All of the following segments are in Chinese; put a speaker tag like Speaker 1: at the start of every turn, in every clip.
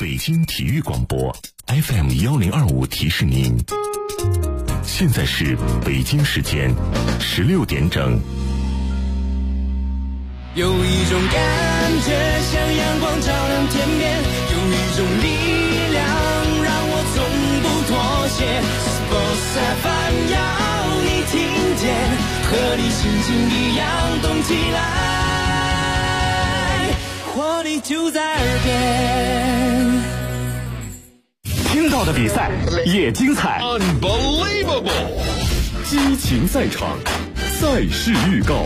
Speaker 1: 北京体育广播 FM1025提示您，现在是北京时间16点整。
Speaker 2: 有一种感觉像阳光照亮天边，有一种力量让我从不妥协。Sports FM 要你听见，和你心情一样动起来，活力就在耳边。
Speaker 3: 听到的比赛也精彩
Speaker 4: ，Unbelievable！
Speaker 3: 激情赛场，赛事预告。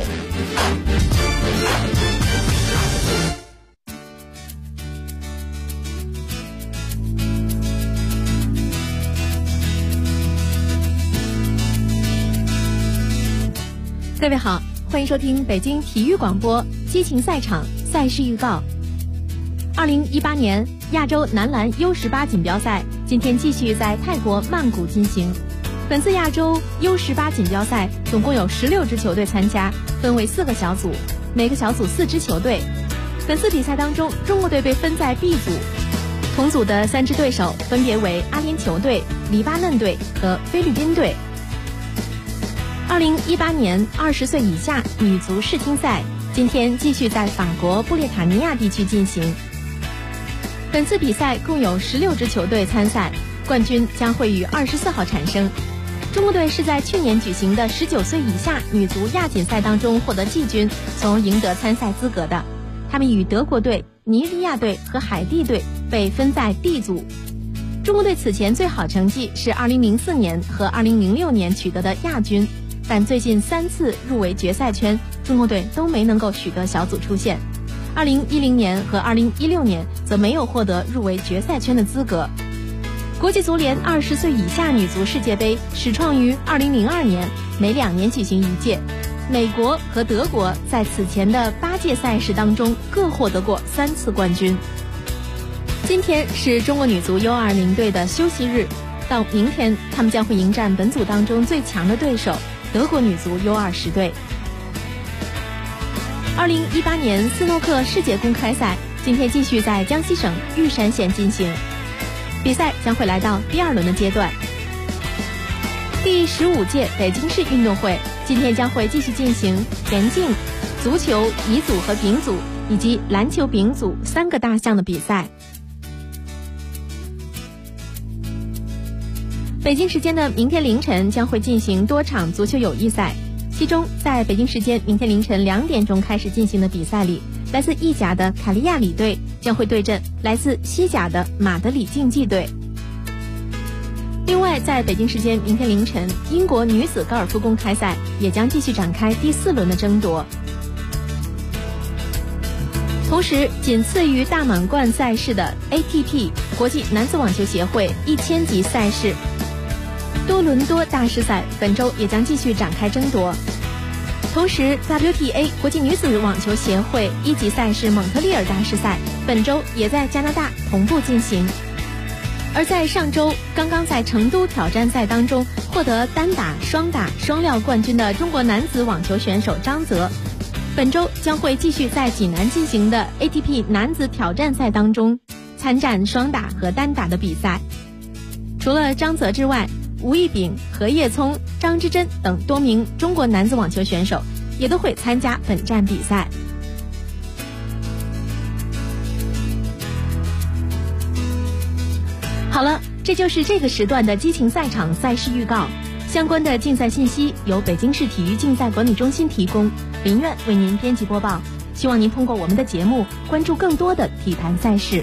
Speaker 5: 各位好，欢迎收听北京体育广播激情赛场赛事预告。2018年亚洲男篮 U18 锦标赛今天继续在泰国曼谷进行。本次亚洲 U18 锦标赛总共有16支球队参加，分为4个小组，每个小组4支球队。本次比赛当中，中国队被分在 B 组，同组的3支对手分别为阿联酋队、黎巴嫩队和菲律宾队。2018年20岁以下女足世青赛今天继续在法国布列塔尼亚地区进行。本次比赛共有16支球队参赛，冠军将会于24号产生。中国队是在去年举行的19岁以下女足亚锦赛当中获得季军，从而赢得参赛资格的。他们与德国队、尼日利亚队和海地队被分在 D 组。中国队此前最好成绩是2004年和2006年取得的亚军，但最近3次入围决赛圈，中国队都没能够取得小组出线。2010年和2016年则没有获得入围决赛圈的资格。国际足联20岁以下女足世界杯始创于2002年，每2年举行一届。美国和德国在此前的8届赛事当中各获得过3次冠军。今天是中国女足 U20 队的休息日，到明天他们将会迎战本组当中最强的对手德国女足 U20 队。2018年斯诺克世界公开赛今天继续在江西省玉山县进行，比赛将会来到第2轮的阶段。第15届北京市运动会今天将会继续进行田径、足球乙组和丙组以及篮球丙组3个大项的比赛。北京时间的明天凌晨将会进行多场足球友谊赛，其中在北京时间明天凌晨2点钟开始进行的比赛里，来自意甲的卡利亚里队将会对阵来自西甲的马德里竞技队。另外在北京时间明天凌晨，英国女子高尔夫公开赛也将继续展开第4轮的争夺。同时仅次于大满贯赛事的 ATP 国际男子网球协会1000级赛事多伦多大师赛本周也将继续展开争夺。同时 WTA 国际女子网球协会1级赛事蒙特利尔大师赛本周也在加拿大同步进行。而在上周刚刚在成都挑战赛当中获得单打、双打、双料冠军的中国男子网球选手张泽，本周将会继续在济南进行的 ATP 男子挑战赛当中参战双打和单打的比赛。除了张泽之外，吴亦丙、何叶聪、张之臻等多名中国男子网球选手也都会参加本站比赛。好了，这就是这个时段的激情赛场赛事预告。相关的竞赛信息由北京市体育竞赛管理中心提供，林苑为您编辑播报。希望您通过我们的节目关注更多的体坛赛事。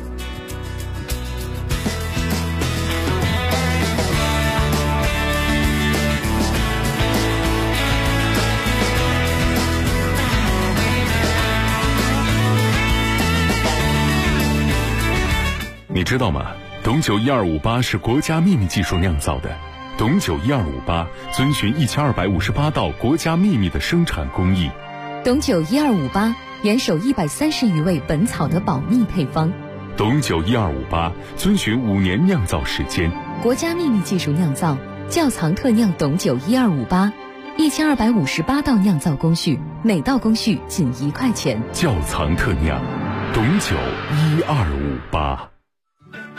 Speaker 3: 你知道吗？董酒1258是国家秘密技术酿造的。董酒1258遵循1258道国家秘密的生产工艺。
Speaker 6: 董酒1258严守130余味本草的保密配方。
Speaker 3: 董酒1258遵循5年酿造时间。
Speaker 6: 国家秘密技术酿造，窖藏特酿董酒1258，1258道酿造工序，每道工序仅1块钱。
Speaker 3: 窖藏特酿，董酒1258。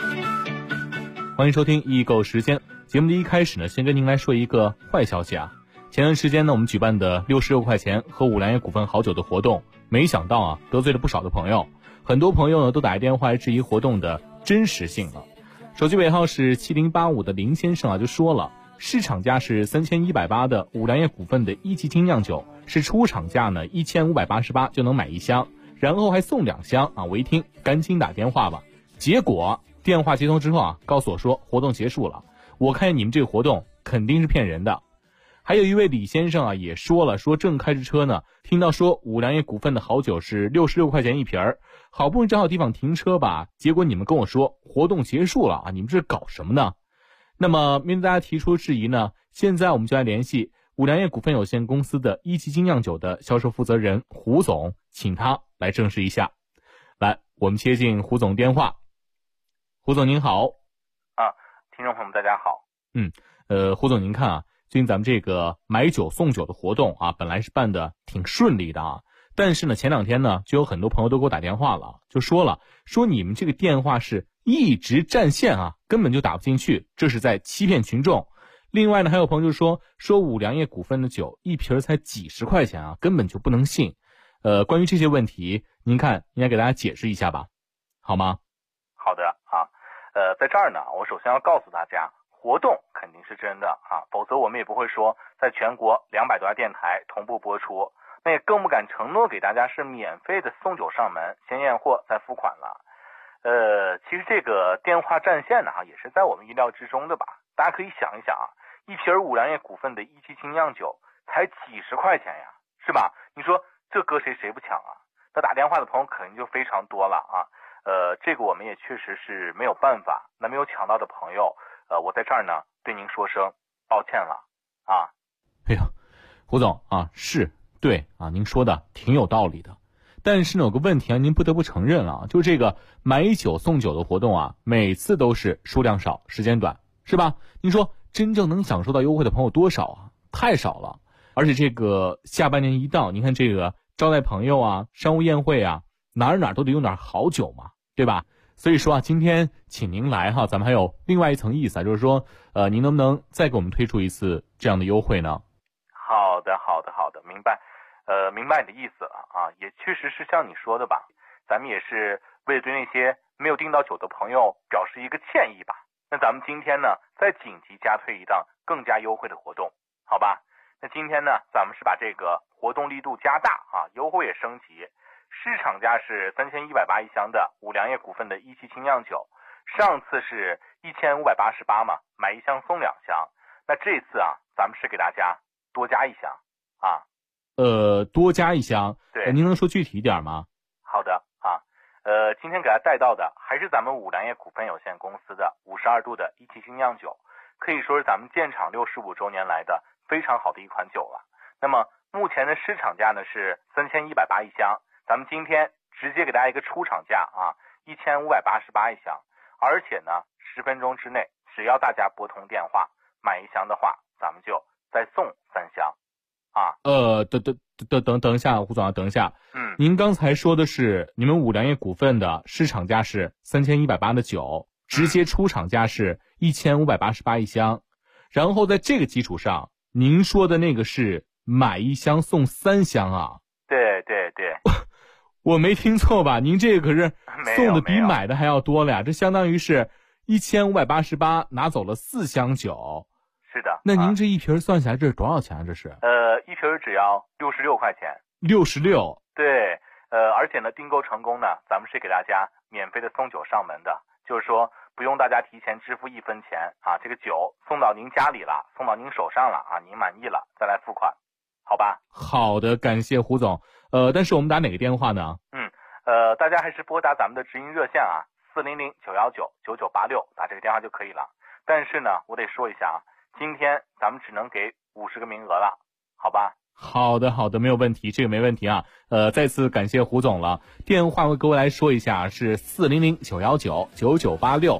Speaker 4: 欢迎收听易购时间。节目的一开始呢，先跟您来说一个坏消息啊。前段时间呢，我们举办的66块钱喝五粮液股份好酒的活动，没想到啊，得罪了不少的朋友。很多朋友呢，都打电话来质疑活动的真实性了。手机尾号是7085的林先生啊，就说了，市场价是3180的五粮液股份的一级精酿酒，是出厂价呢1588就能买一箱，然后还送2箱啊！我一听，赶紧打电话吧。结果电话接通之后啊，告诉我说活动结束了。我看见你们这个活动肯定是骗人的。还有一位李先生啊，也说了，说正开着车呢，听到说五粮液股份的好酒是66块钱一瓶儿，好不容易找好地方停车吧，结果你们跟我说活动结束了啊！你们这是搞什么呢？那么面对大家提出质疑呢，现在我们就来联系五粮液股份有限公司的一级精酿酒的销售负责人胡总，请他来证实一下。来，我们接进胡总电话。胡总您好。
Speaker 7: 听众朋友们大家好。
Speaker 4: 胡总您看啊，最近咱们这个买酒送酒的活动啊，本来是办的挺顺利的啊，但是呢前2天呢，就有很多朋友都给我打电话了，就说你们这个电话是一直占线啊，根本就打不进去，这是在欺骗群众。另外呢，还有朋友就说五粮液股份的酒一瓶才几十块钱啊，根本就不能信。关于这些问题，您看应该给大家解释一下吧，好吗？
Speaker 7: 好的啊，在这儿呢，我首先要告诉大家，活动肯定是真的啊，否则我们也不会说在全国200多家电台同步播出，那也更不敢承诺给大家是免费的送酒上门，先验货再付款了。其实这个电话占线呢，也是在我们意料之中的吧。大家可以想一想啊，一瓶五粮液股份的一级精酿酒才几十块钱呀，是吧？你说这搁谁不抢啊？那打电话的朋友肯定就非常多了啊。这个我们也确实是没有办法。那没有抢到的朋友，我在这儿呢对您说声抱歉了啊。
Speaker 4: 哎呀，胡总啊，是对啊，您说的挺有道理的。但是呢，有个问题啊，您不得不承认啊，就是这个买酒送酒的活动啊，每次都是数量少，时间短，是吧？您说真正能享受到优惠的朋友多少啊？太少了。而且这个下半年一到，您看这个招待朋友啊，商务宴会啊，哪儿都得用点好酒嘛，对吧？所以说啊，今天请您来哈，咱们还有另外一层意思啊，就是说您能不能再给我们推出一次这样的优惠呢？
Speaker 7: 好的，明白。明白你的意思了啊，也确实是像你说的吧，咱们也是为了对那些没有订到酒的朋友表示一个歉意吧。那咱们今天呢，再紧急加推一档更加优惠的活动，好吧？那今天呢，咱们是把这个活动力度加大啊，优惠也升级。市场价是3180一箱的五粮液股份的一级精酿酒，上次是1588嘛，买1箱送2箱。那这次啊，咱们是给大家多加1箱啊。
Speaker 4: 多加1箱，
Speaker 7: 对，
Speaker 4: 您能说具体一点吗？
Speaker 7: 好的啊，今天给大家带到的还是咱们五粮液股份有限公司的52度的一级精酿酒，可以说是咱们建厂65周年来的非常好的一款酒了。那么目前的市场价呢是3180一箱，咱们今天直接给大家一个出厂价啊，1588一箱，而且呢10分钟之内，只要大家拨通电话买1箱的话，咱们就再送3箱。啊，
Speaker 4: 等一下，胡总啊，等一下。您刚才说的是你们五粮液股份的市场价是3180的酒，直接出厂价是1588一箱，然后在这个基础上，您说的那个是买1箱送3箱啊？
Speaker 7: 对，
Speaker 4: 我没听错吧？您这个可是送的比买的还要多了呀，这相当于是1588拿走了4箱酒。
Speaker 7: 是的。
Speaker 4: 那您这一瓶算下来这是多少钱啊？这是
Speaker 7: 一瓶只要66块钱。
Speaker 4: 66。
Speaker 7: 对，而且呢订购成功呢，咱们是给大家免费的送酒上门的，就是说不用大家提前支付1分钱啊，这个酒送到您家里了，送到您手上了啊，您满意了再来付款，好吧？
Speaker 4: 好的，感谢胡总。但是我们打哪个电话呢？
Speaker 7: 大家还是拨打咱们的直营热线啊，400-919-9986，打这个电话就可以了。但是呢，我得说一下啊，今天咱们只能给50个名额了，好吧？
Speaker 4: 好的，没有问题，这个没问题啊。再次感谢胡总了。电话我各位来说一下，是400-919-9986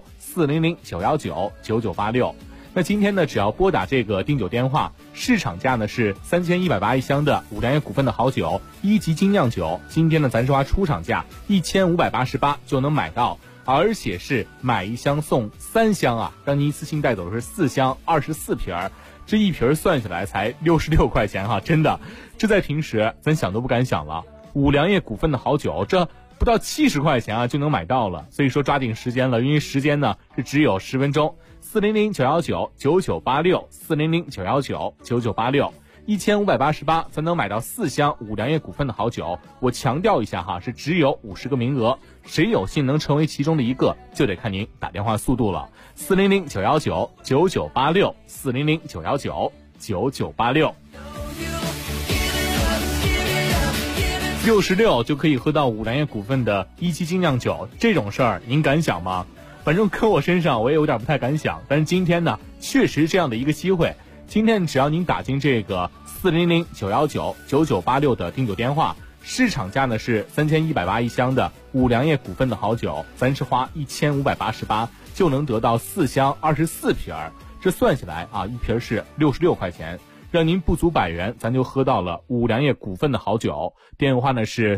Speaker 4: 400-919-9986。那今天呢，只要拨打这个订酒电话，市场价呢是3180一箱的五粮液股份的好酒，一级精酿酒。今天呢，咱说出厂价1588就能买到。 而且是买一箱送3箱啊，让您一次性带走的是4箱24瓶儿，这一瓶算下来才66块钱哈，真的，这在平时咱想都不敢想了。五粮液股份的好酒，这不到70块钱啊就能买到了，所以说抓紧时间了，因为时间呢是只有10分钟。400-919-9986，400-919-9986，1588才能买到4箱五粮液股份的好酒。我强调一下哈，是只有50个名额，谁有幸能成为其中的一个，就得看您打电话速度了。400-919-9986，400-919-9986。66就可以喝到五粮液股份的一期精酿酒，这种事儿您敢想吗？反正搁我身上我也有点不太敢想，但是今天呢确实这样的一个机会。今天只要您打进这个400-919-9986的订酒电话，市场价呢是3180一箱的五粮液股份的好酒，咱是花1588就能得到4箱24瓶儿，这算下来啊，一瓶是66块钱，让您不足100元，咱就喝到了五粮液股份的好酒。电话呢是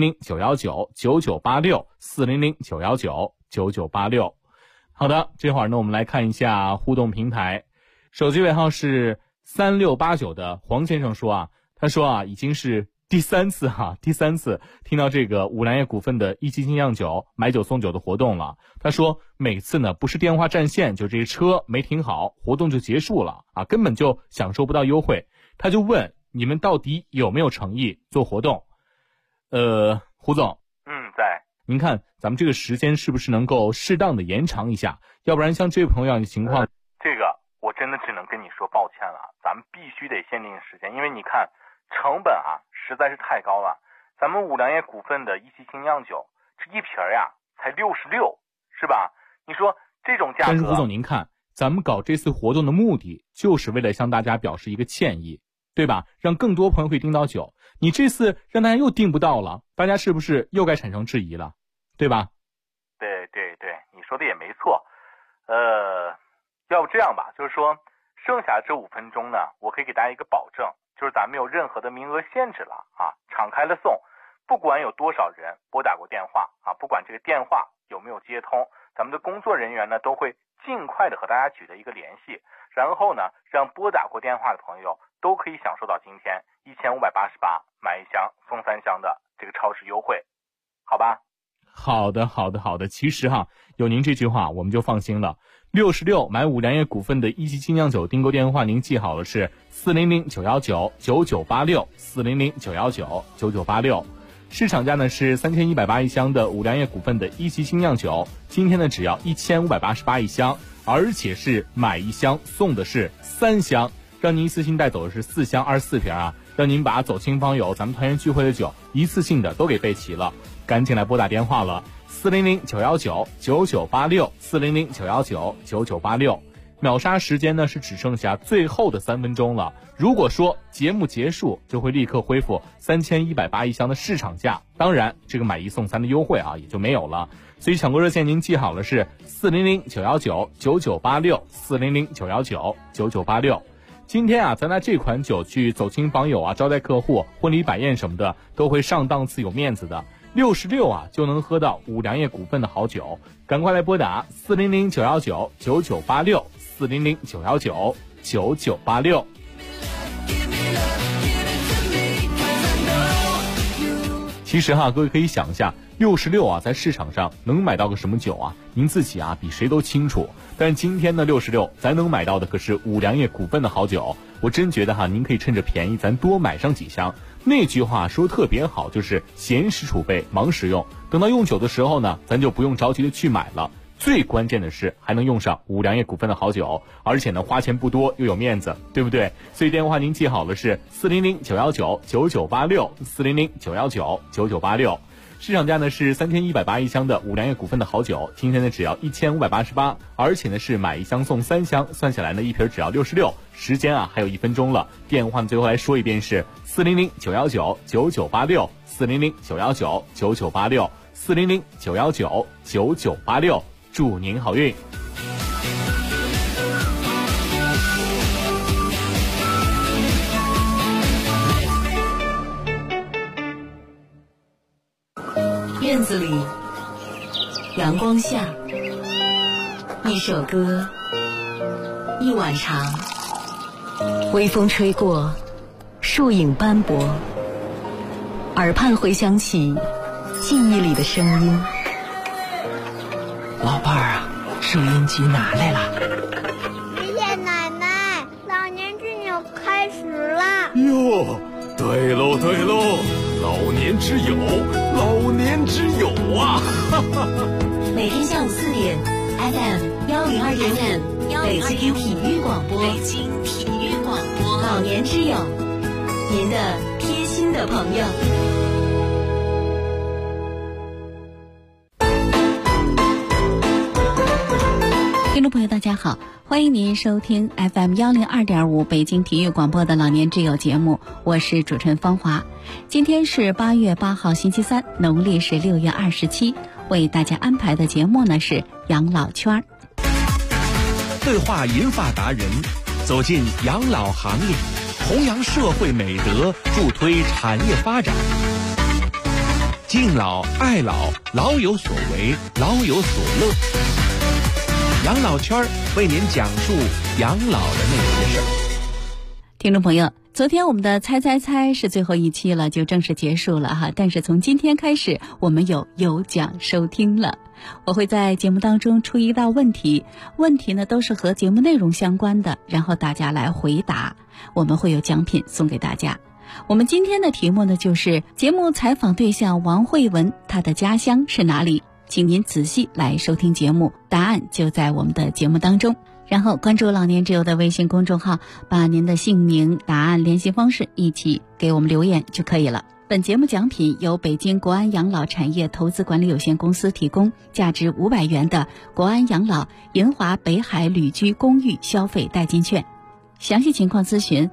Speaker 4: 400-919-9986，400-919-9986。好的，这会儿呢我们来看一下互动平台，手机尾号是3689的黄先生说啊，他说啊已经是第三次听到这个五粮液股份的一期精酿酒买酒送酒的活动了。他说每次呢不是电话占线，就这车没停好，活动就结束了啊，根本就享受不到优惠。他就问你们到底有没有诚意做活动？胡总，
Speaker 7: 在。
Speaker 4: 您看咱们这个时间是不是能够适当的延长一下？要不然像这位朋友的情况，
Speaker 7: 这个我真的只能跟你说抱歉了，咱们必须得限定时间，因为你看成本啊实在是太高了。咱们五粮液股份的一期精酿酒，这一瓶呀才66，是吧？你说这种价格。
Speaker 4: 但是胡总您看，咱们搞这次活动的目的就是为了向大家表示一个歉意，对吧？让更多朋友可以订到酒。你这次让大家又订不到了，大家是不是又该产生质疑了，对吧？
Speaker 7: 对，你说的也没错。要不这样吧，就是说剩下这5分钟呢，我可以给大家一个保证，就是咱没有任何的名额限制了啊，敞开了送，不管有多少人拨打过电话啊，不管这个电话有没有接通，咱们的工作人员呢都会尽快的和大家取得一个联系，然后呢让拨打过电话的朋友都可以享受到今天1588买1箱送3箱的这个超市优惠，好吧？
Speaker 4: 好的。其实哈，有您这句话我们就放心了。66买五粮液股份的一期精酿酒订购电话您记好了，是400-919-9986，400-919-9986。市场价呢是3180一箱的五粮液股份的一期精酿酒，今天呢只要1588一箱，而且是买1箱送的是3箱，让您一次性带走的是4箱24瓶啊，让您把走亲访友咱们团圆聚会的酒一次性的都给备齐了。赶紧来拨打电话了，400-919-9986，400-919-9986。秒杀时间呢是只剩下最后的3分钟了，如果说节目结束就会立刻恢复3180一箱的市场价，当然这个买1送3的优惠啊也就没有了。所以抢购热线您记好了，是400-919-9986，400-919-9986。今天啊咱拿这款酒去走亲访友啊，招待客户，婚礼摆宴什么的都会上档次有面子的。66啊就能喝到五粮液股份的好酒，赶快来拨打400-919-9986，400-919-9986。其实哈，各位可以想一下，66啊在市场上能买到个什么酒啊？您自己啊比谁都清楚。但是今天的66咱能买到的可是五粮液股份的好酒，我真觉得哈，您可以趁着便宜咱多买上几箱。那句话说特别好，就是闲时储备忙时用，等到用酒的时候呢，咱就不用着急的去买了。最关键的是还能用上五粮液股份的好酒，而且呢花钱不多又有面子，对不对？所以电话您记好了，是400-919-9986，400-919-9986。市场价呢是3180一箱的五粮液股份的好酒，今天呢只要1588，而且呢是买1箱送3箱，算下来呢一瓶只要66。时间啊还有1分钟了，电话最后来说一遍是400-919-9986，400-919-9986，400-919-9986。祝您好运。
Speaker 6: 院子里阳光下，一首歌，一晚长，微风吹过，树影斑驳，耳畔回响起记忆里的声音。
Speaker 8: 老伴儿啊，收音机拿来了。
Speaker 9: 爷爷奶奶，老年之友开始了。
Speaker 3: 哟，对喽对喽，老年之友，老年之友啊！
Speaker 6: 每天下午4点 FM 102.5，北京体育广播，北京体育广播，老年之友，您的贴心的朋友。听众朋友大家好，欢迎您收听 FM 102.5北京体育广播的老年之友节目，我是主持人方华。今天是8月8号星期三，农历是6月27，为大家安排的节目呢是养老圈。
Speaker 8: 对话银发达人，走进养老行业，弘扬社会美德，助推产业发展。敬老爱老，老有所为，老有所乐。养老圈为您讲述养老的那些事儿。
Speaker 6: 听众朋友，昨天我们的猜是最后一期了，就正式结束了哈。但是从今天开始，我们有奖收听了。我会在节目当中出一道问题，问题呢都是和节目内容相关的，然后大家来回答，我们会有奖品送给大家。我们今天的题目呢就是节目采访对象王慧文，她的家乡是哪里？请您仔细来收听节目，答案就在我们的节目当中。然后关注老年之友的微信公众号，把您的姓名、答案、联系方式一起给我们留言就可以了。本节目奖品由北京国安养老产业投资管理有限公司提供，价值500元的国安养老银华北海旅居公寓消费代金券。详细情况咨询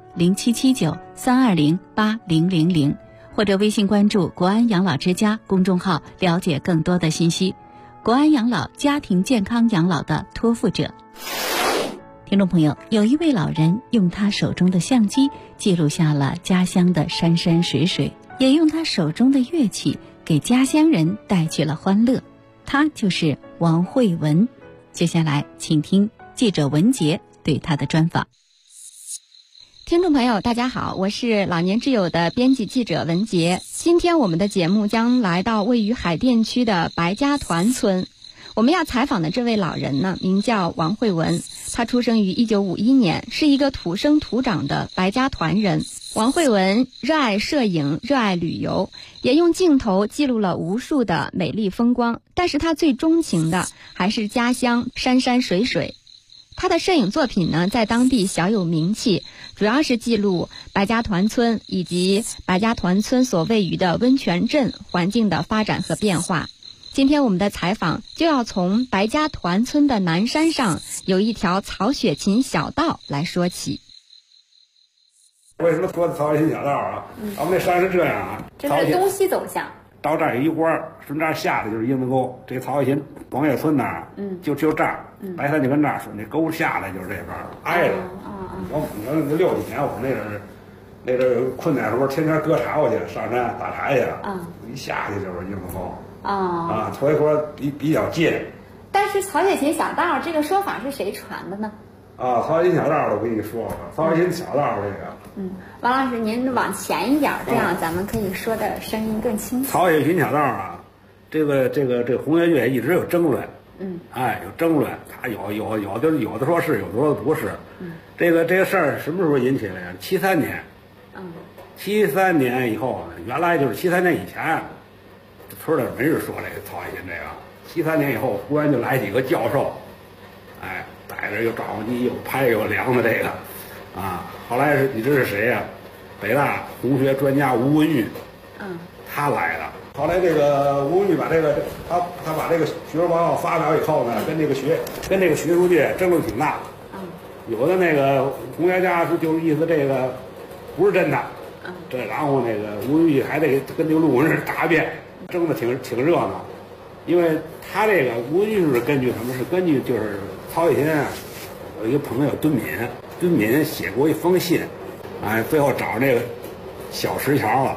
Speaker 6: 0779-320-8000，或者微信关注国安养老之家公众号了解更多的信息。国安养老，家庭健康养老的托付者。听众朋友，有一位老人用他手中的相机记录下了家乡的山山水水，也用他手中的乐器给家乡人带去了欢乐。他就是王慧文。接下来请听记者文杰对他的专访。
Speaker 10: 听众朋友大家好，我是老年之友的编辑记者文杰。今天我们的节目将来到位于海淀区的白家团村。我们要采访的这位老人呢，名叫王慧文，他出生于1951年，是一个土生土长的白家团人。王慧文热爱摄影，热爱旅游，也用镜头记录了无数的美丽风光，但是他最钟情的还是家乡山山水水。他的摄影作品呢，在当地小有名气，主要是记录白家团村以及白家团村所位于的温泉镇环境的发展和变化。今天我们的采访就要从白家团村的南山上有一条曹雪芹小道来说起。
Speaker 11: 为什么说曹雪芹小道啊？我们那山是这样啊，
Speaker 10: 这是东西走向。
Speaker 11: 到这儿有一关，顺这儿下的就是英子沟。这曹雪芹广岳村那儿，就这儿，白山就跟这儿说，那沟下来就是这边挨着。我60几年，我那阵儿困难时候，天天割柴火去，上山打柴去，一下去就是英子沟。所以说比较近。
Speaker 10: 但是曹雪芹小道这个说法是谁传的呢？
Speaker 11: 曹雪芹小道我跟你说吧，曹雪芹小道这个。
Speaker 10: 王老师您往前一点，这样咱们可以说的声音更清楚。
Speaker 11: 曹雪芹小道啊，这个红月乐一直有争论。有争论，他有的说是，有的说不是。这个事儿什么时候引起来呀？73年。73年以后，原来就是73年以前，村里没人说这个曹雪芹这个。73年以后，忽然就来几个教授，带着又照相机又拍又量的这个，后来你知是谁呀？北大红学专家吴文玉，他来的。后来这个吴文玉把这个他把这个学术报告发表以后呢，跟这个学术界争论挺大。有的那个红学家就意思这个不是真的，然后那个吴文玉还得跟这个论文是答辩，争得挺热闹。因为他这个吴文玉是根据什么？是根据就是曹雪芹有一个朋友敦敏写过一封信，最后找那个小石桥了，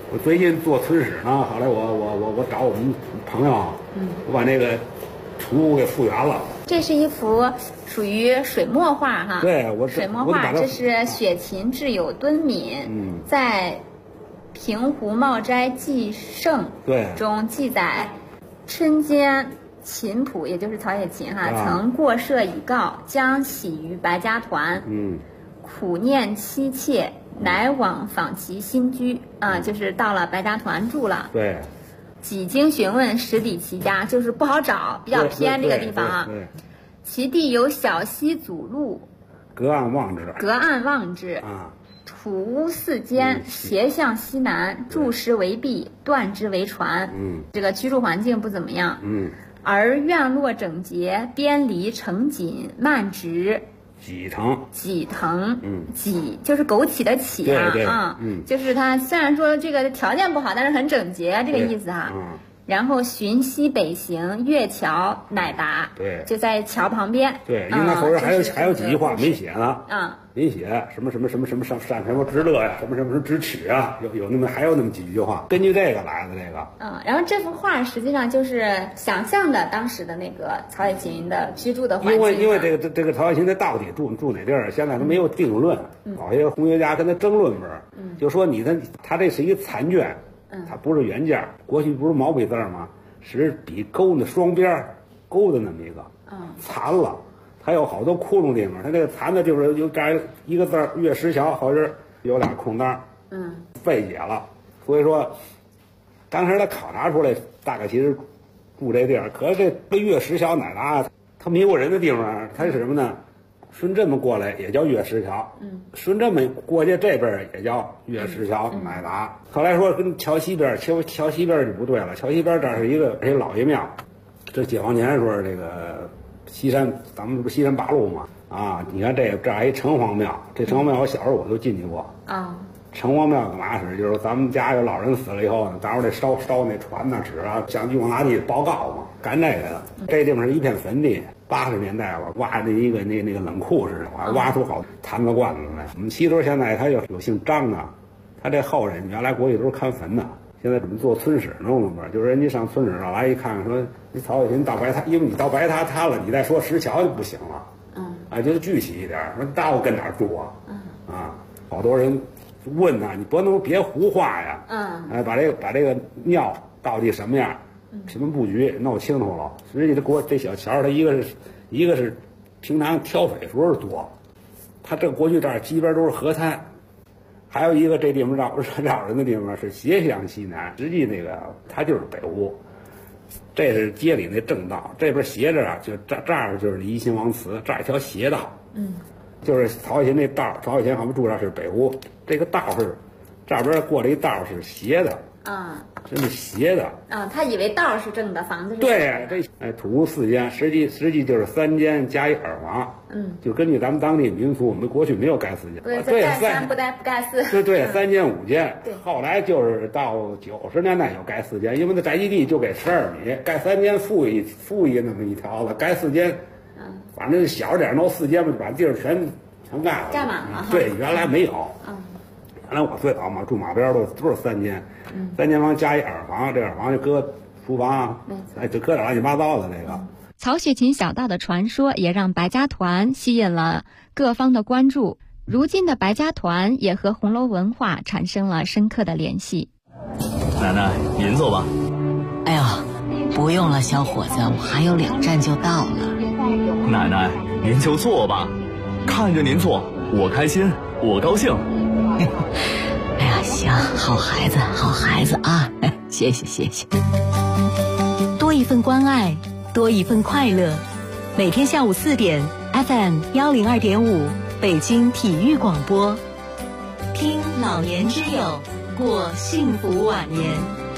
Speaker 11: 我最近做村史呢，后来我找我们朋友，我把那个宠物给复原了。
Speaker 10: 这是一幅属于水墨画哈。
Speaker 11: 对，
Speaker 10: 水墨画，这是雪芹挚友敦敏在《平湖茂斋记胜》中记载，春间秦仆，也就是曹雪芹哈，曾过社以告，将徙于白家团，苦念妻妾，乃往访其新居啊，就是到了白家团住了。
Speaker 11: 对，
Speaker 10: 几经询问，实抵其家，就是不好找，比较偏这个地方啊。其地有小溪阻路，
Speaker 11: 隔岸望之啊。
Speaker 10: 土屋四间，斜向西南，筑石为壁，断之为船。这个居住环境不怎么样。而院落整洁，边篱成锦，蔓植。
Speaker 11: 几藤，
Speaker 10: 几就是枸杞的杞啊，就是它虽然说这个条件不好，但是很整洁，这个意思哈。然后循西北行，越桥乃达。对，就在桥旁边。
Speaker 11: 对，应该后边还有几句话没写呢。没写什么上什么之乐呀，什么之耻啊，还有那么几句话，根据这个来的这个。
Speaker 10: 然后这幅画实际上就是想象的当时的那个曹雪芹的居住的环境。
Speaker 11: 因为这个曹雪芹他到底住哪地儿，现在他没有定论，老些红学家跟他争论不是？就说他这是一个残卷。它不是原件，过去不是毛笔字吗？是笔勾的双边勾的那么一个，残了，它有好多窟窿地方，它这个残的就是有改一个字月石桥后边有俩空档，废解了，所以说当时他考察出来大概其实住这地儿，可是这月石桥哪达？他迷过人的地方，它是什么呢？顺这么过来也叫月石桥，顺这么过去这边也叫月石桥乃达。后来说跟桥西边就不对了，桥西边这是一个老爷庙，这解放前说这个西山，咱们不是西山八路嘛啊？你看这还一城隍庙，这城隍庙我小时候我都进去过啊。城隍庙干嘛使？就是咱们家有老人死了以后呢，大伙得烧那船呐、纸啊，向用拿地报告嘛，干这个的。这地方是一片坟地，80年代吧，挖的一个那个冷库似的，挖出好坛子罐子来。我们西头现在他有姓张的，他这后人原来过去都是看坟的，现在怎么做村史弄了嘛？就是人家上村史上来一看，说你曹雪芹到白塔，因为你到白塔滩了，你再说石桥就不行了。就是具体一点，说大我跟哪儿住啊？好多人问他，你不能别胡话呀。把这个庙到底什么样，什么布局弄清楚了。实际这小桥，它一个是平常挑水时候多，它这过去这儿基本都是河滩，还有一个这地方绕人的地方是斜向西南，实际那个它就是北屋。这是街里那正道，这边斜着啊，就这儿就是宜兴王祠，这儿一条斜道。就是曹雪芹那道，曹雪芹好像住这是北屋，这个道是这边过了一道是斜的这是斜的
Speaker 10: 他以为道是正的，房子是
Speaker 11: 对，这土屋4间，实际就是3间加一耳房，就根据咱们当地民俗，我们过去没有盖4间，
Speaker 10: 对，盖3不盖4，
Speaker 11: 对，3间5间，后来就是到90年代有盖4间，因为那宅基地就给12米，盖3间复一那么一条子，盖4间。反正小点弄4间吧，就把地儿全盖了，
Speaker 10: 盖满了。
Speaker 11: 对，原来没有。原来我最早嘛住马边都是3间，3间房加一耳房，这耳房就搁厨房，就搁点乱七八糟的那个。
Speaker 10: 曹雪芹小道的传说也让白家团吸引了各方的关注。如今的白家团也和红楼文化产生了深刻的联系。
Speaker 12: 奶奶，您坐吧。
Speaker 13: 哎呀，不用了，小伙子，我还有2站就到了。
Speaker 12: 奶奶，您就坐吧，看着您坐，我开心，我高兴。
Speaker 13: 哎呀，行，好孩子啊，谢谢。多一份关爱，多一份快乐。每天下午4点 ，FM 102.5，北京体育广播，听老年之友，过幸福晚年。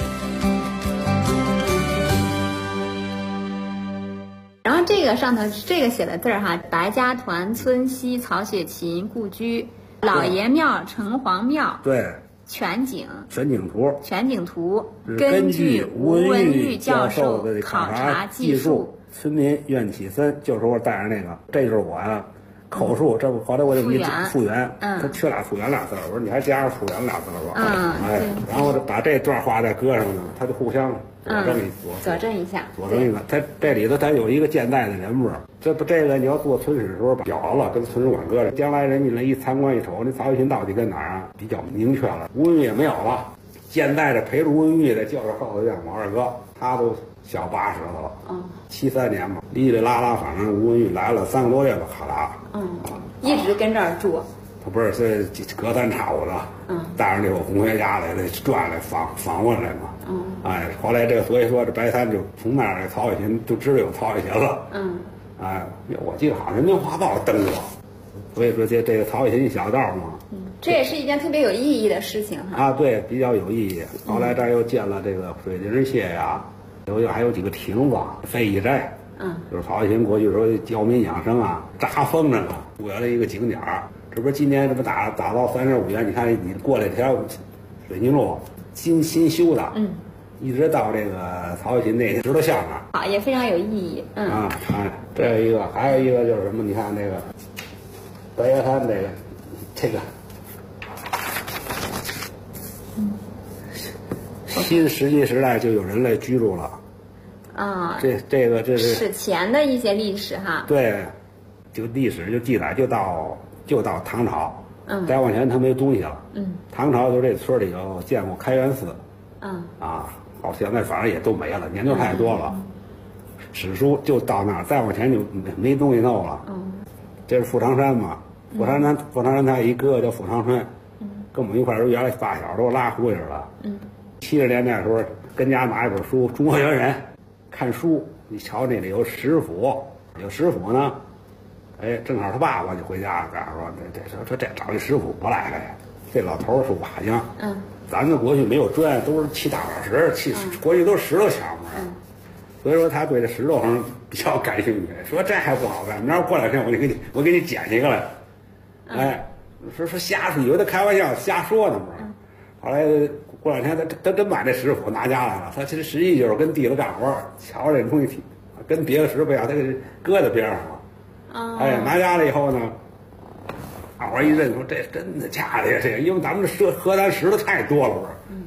Speaker 10: 然后这个上头这个写的字儿哈，白家团村西曹雪芹故居，老爷庙城隍庙，
Speaker 11: 对，
Speaker 10: 全景图，
Speaker 11: 根据吴文玉教
Speaker 10: 授
Speaker 11: 的
Speaker 10: 考察技
Speaker 11: 术，村民愿起森，就是我带着那个，这就是我呀口述，这不后来我就一复原，
Speaker 10: 他
Speaker 11: 缺俩复原俩字，我说你还加上复原俩字吧，然后把这段话再搁上呢，他就互相
Speaker 10: 佐证一下。
Speaker 11: 他这里头他有一个健在的人物，这个你要做村史的时候把表了跟村史馆搁着，将来人进来一参观一瞅，那曹雪芹到底跟哪儿啊？比较明确了。吴文玉也没有了，现在的陪着吴文玉的就是后头像我二哥，他都小80了。73年嘛，哩哩啦啦，反正吴文玉来了3个多月吧，咔啦。
Speaker 10: 一直跟这儿住。
Speaker 11: 他不是是隔三差五的，带着那个红学家来转来访问来嘛。后来所以说这白滩就从那儿曹雪芹就知道有曹雪芹了。我记得好像人民画报登过，所以说这个曹雪芹一小道嘛。
Speaker 10: 这也是一件特别有意义的事情哈。
Speaker 11: 对，比较有意义。后来这儿又建了这个水晶榭呀，还有几个亭子，废义斋。就是曹雪芹过去时候教民养生啊，扎风筝啊，为了一个景点儿。这不是今年这不打造35元？你看你过来条水泥路新修的，一直到这个曹雪芹那个石头像那儿，
Speaker 10: 也非常有意义。
Speaker 11: 这一个还有一个就是什么？你看这个白崖滩这个新石器时代就有人类居住了。这是
Speaker 10: 史前的一些历史哈。
Speaker 11: 对，就历史就记载就到唐朝，再往前他没东西了。唐朝就这村里头建过开元寺。到现在反正也都没了，年头太多了。史书就到那儿，再往前就没东西弄了。这是富长山嘛，富长山他一哥哥叫富长春，跟我们一块儿原来发小都拉胡去了。70年代的时候跟家拿一本书《中国猿人》，看书，你瞧那里有石斧，呢。正好他爸爸就回家告诉说这找一石斧不来了。这老头说瓦匠，咱们过去没有砖，都是砌大板石，过去都是石头墙嘛。所以说他对这石头上比较感兴趣，说这还不好干，明儿过2天我给你捡一个来。说瞎说，以为他开玩笑瞎说呢不是。后来过2天他真把这石斧拿家来了，他其实实际就是跟地里干活，瞧这东西跟别的石不一样，他给搁在边上了。拿家了以后呢，大伙一认说这真的假的呀？这个因为咱们这河南石头太多了，不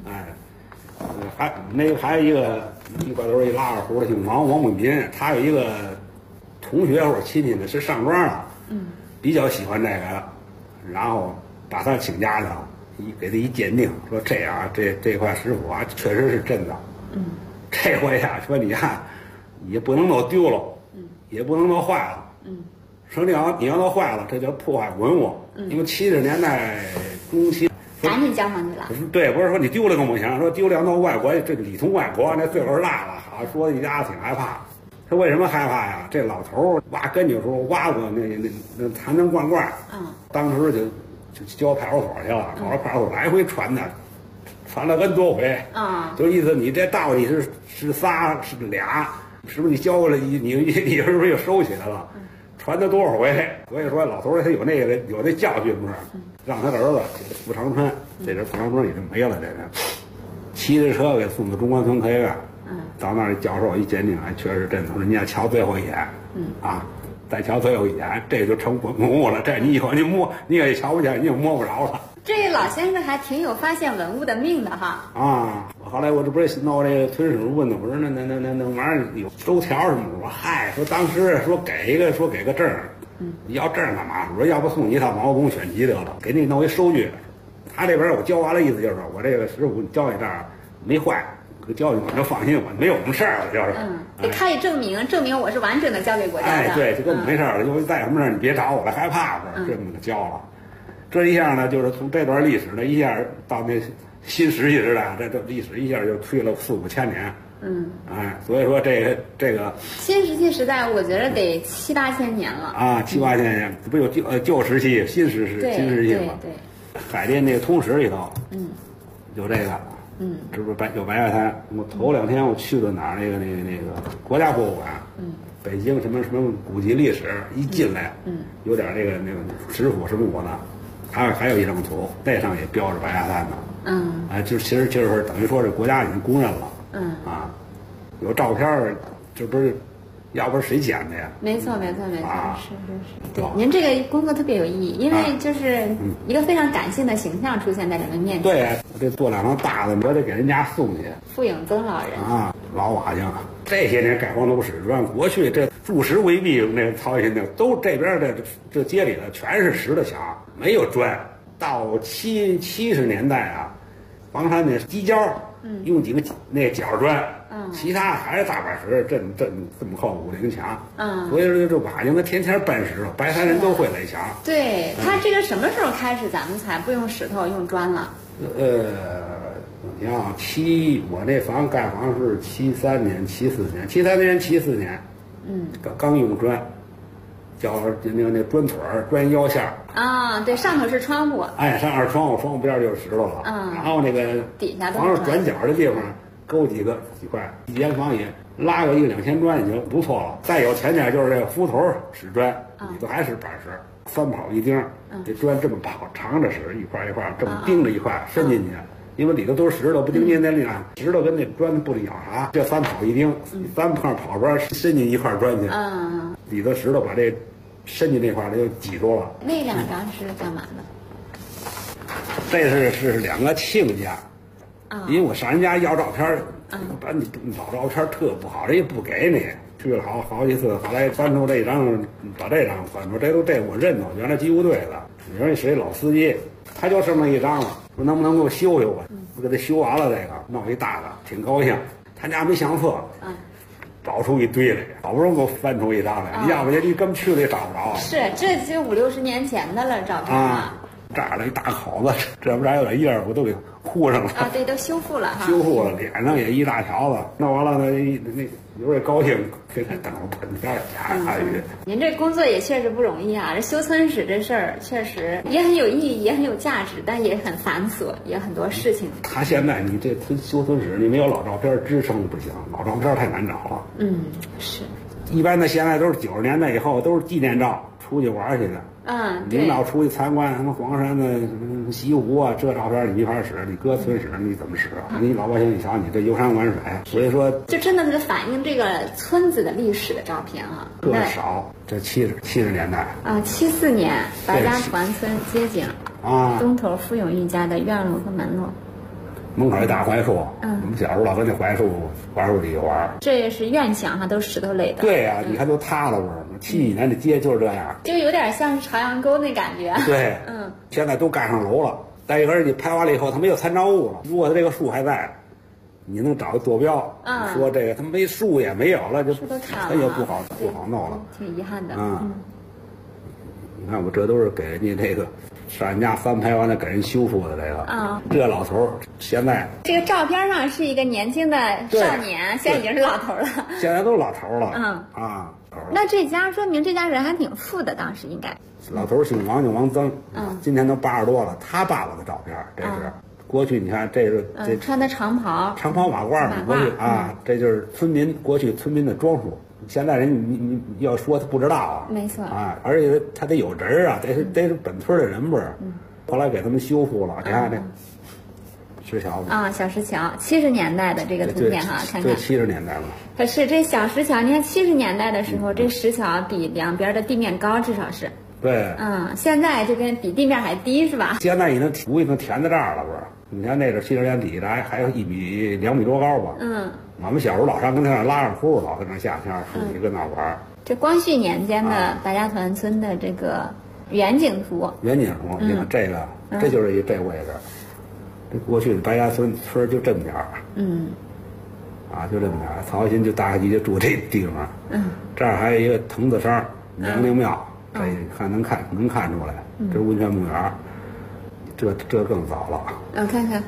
Speaker 11: 是？还有一个块头一拉二胡的姓王伟民，他有一个同学或者亲戚呢是上庄的，比较喜欢这个，然后打算请家去了，给他一鉴定，说这样这块石斧啊确实是真的。这回呀说你看也不能弄丢了，也不能弄坏了。说你要弄坏了，这叫破坏文物。因为70年代中期
Speaker 10: 赶紧交还去了。
Speaker 11: 对，不是说你丢了更不行，说丢了到外国，这里从外国那岁数大了，好说一家挺害怕。他为什么害怕呀？这老头挖根据时候挖过那残灯罐罐，当时就交派出所去了，跑到派出所来回传了跟多回。就意思你这道理是仨是俩，是不是你交过来你是不是又收起来了？传他多少回？所以说老头他有那教训，不是让他的儿子富长春，这人富长春已经没了，这人骑着车给送到中关村科学院。到那儿教授一鉴定，确实真的，人家瞧最后一眼，再瞧最后一眼，这就成文物了。这你以后你也瞧不见，你也摸不着了。
Speaker 10: 这老先生还挺有发现文物的命的哈。
Speaker 11: 后来我这不是闹这个村史问的，我说那玩意儿有收条什么？我说嗨，说当时说给个证儿，你要证儿干嘛？我说要不送你一套毛泽东选集得了，给你弄一收据。他这边我交完了，意思就是我这个石斧交你这儿没坏。交你就放心，我没有什么事儿了，就是。
Speaker 10: 得开一证明我是完整的交给国家的。
Speaker 11: 对，就跟你没事了，因为再什么事儿你别找我了，害怕不是？这么就交了。这一下呢，就是从这段历史呢，一下到那新石器时代，这历史一下就推了4、5千年。所以说这个
Speaker 10: 新石器时代，我觉得得7、8千年了。
Speaker 11: 7、8千年，不有旧石器、新石器吗？
Speaker 10: 对。
Speaker 11: 海淀那个通史里头，有这个。这不是有白崖滩？我头2天我去的哪儿？那个国家博物馆，北京什么古籍历史，一进来，有点那个石斧什么我呢，还有一张图，那上也标着白崖滩呢。就其实就是等于说这国家已经公认了。有照片，这不是要不是谁捡的呀？
Speaker 10: 没错，是。对，您这个工作特别有意义，因为就是一个非常感性的形象出现在人们面前。
Speaker 11: 对，我这做两张大的，我得给人家送去。
Speaker 10: 傅永增老人
Speaker 11: 啊，老瓦匠，这些年盖房都是砖，过去这筑石为弊，那曹新的都这边的这街里的全是石头墙，没有砖。到70年代啊，房山那基胶，用几个那角砖，其他还是大板石，这么厚50墙，所以说这瓦匠他天天搬石头，白山人都会垒墙。
Speaker 10: 对他这个什么时候开始咱们才不用石头用砖了？
Speaker 11: 你看我那房盖房是73年、74年，刚用砖。叫那砖腿儿、砖腰线
Speaker 10: 啊，对，上头是窗户，
Speaker 11: 哎，上面是窗户边就是石头了，然后那个
Speaker 10: 底下
Speaker 11: 房上转角的地方勾几块，一间房也拉个2000砖已经不错了。再有前点就是这个斧头使砖，里头还是板石，3跑1钉，这砖这么跑，长着使一块一块，这么钉着一块伸进去。因为里头都是石头，不钉进那里啊，石头跟那砖不里咬啥，这3跑1钉，3块跑砖伸进一块砖去，里头石头把这伸进那块就挤住了。
Speaker 10: 那2张是干嘛的？
Speaker 11: 这是2个亲家，因为我上人家要照片，把你老照片特不好，人家不给你。去了好几次，后来翻出这张，把这张翻出，这我认得，原来机务队的，原来是一老司机，他就剩那一张了，说能不能给我修啊？我给他修完了，这个弄一大的，挺高兴。他家没相册，找出一堆来，好不容易给我翻出一张来，要不然你根本去了也找不着。
Speaker 10: 是，这就50、60年前的了，照片啊。
Speaker 11: 炸了一大口子，这不然有点印儿，我都给糊上了。
Speaker 10: 啊，对，都修复了哈。
Speaker 11: 修复了，脸上也一大条子，弄完了那有点高兴，给他等着喷片儿。
Speaker 10: 您这工作也确实不容易啊！这修村史这事儿确实也很有意义，也很有价值，但也很繁琐，也很多事情。
Speaker 11: 他现在你这修村史，你没有老照片支撑不行，老照片太难找了。
Speaker 10: 是。
Speaker 11: 一般的现在都是90年代以后都是纪念照，出去玩去的。领导出去参观什么黄山的西湖啊，这照片你没法使，你搁村史你怎么使啊？你老百姓一瞧，你这游山玩水，所以说
Speaker 10: 就真的是反映这个村子的历史的照片啊，
Speaker 11: 特少。这70年代
Speaker 10: 啊，74年白家团村街景
Speaker 11: 啊，
Speaker 10: 东头傅永玉家的院落和门落。
Speaker 11: 门口一大槐树，我们小时候老跟那槐树底下玩。
Speaker 10: 这是院墙上都是石头垒的。
Speaker 11: 对呀，你看都塌了不是？70几年的街就是这样，
Speaker 10: 就有点像是朝阳沟那感觉。
Speaker 11: 对，现在都盖上楼了。再一个，你拍完了以后，它没有参照物了。如果它这个树还在，你能找个坐标，说这个它没树也没有了，就它也不好弄了，
Speaker 10: 挺遗憾的。
Speaker 11: 你看我这都是给人家这个。上人家翻拍完了给人修复的这个，这老头儿现在
Speaker 10: 这个照片上是一个年轻的少年，现在已经是老头了。
Speaker 11: 现在都是老头了，
Speaker 10: 那这家说明这家人还挺富的，当时应该。
Speaker 11: 老头姓王，叫王增，今年都80多了。他爸爸的照片，这是过去你看这是这
Speaker 10: 穿的长袍
Speaker 11: 马褂过去这就是过去村民的装束。现在人你要说他不知道啊，
Speaker 10: 没错
Speaker 11: 而且他得有人啊，得是本村的人不是？后来给他们修复了，你看这石桥
Speaker 10: 小石桥，70年代的这个图片哈，看看。
Speaker 11: 对，70年代了。
Speaker 10: 可是这小石桥，你看70年代的时候，这石桥比两边的地面高，至少是。
Speaker 11: 对。
Speaker 10: 现在这跟比地面还低是吧？
Speaker 11: 现在土已经填在这儿了不是？你看那个70年底的还有1米2米多高吧？我们小时候老上跟那拉上裤，老跟那下天树底跟那玩。
Speaker 10: 这光绪年间的白家团村的这个远景图。
Speaker 11: 你看这个，这就是这位置。这过去的白家村就这么点儿。就这么点儿。曹新就大概就住这地方。这儿还有一个藤子山娘娘庙，这看能看出来。这是温泉墓园。这更早了。
Speaker 10: 我看看，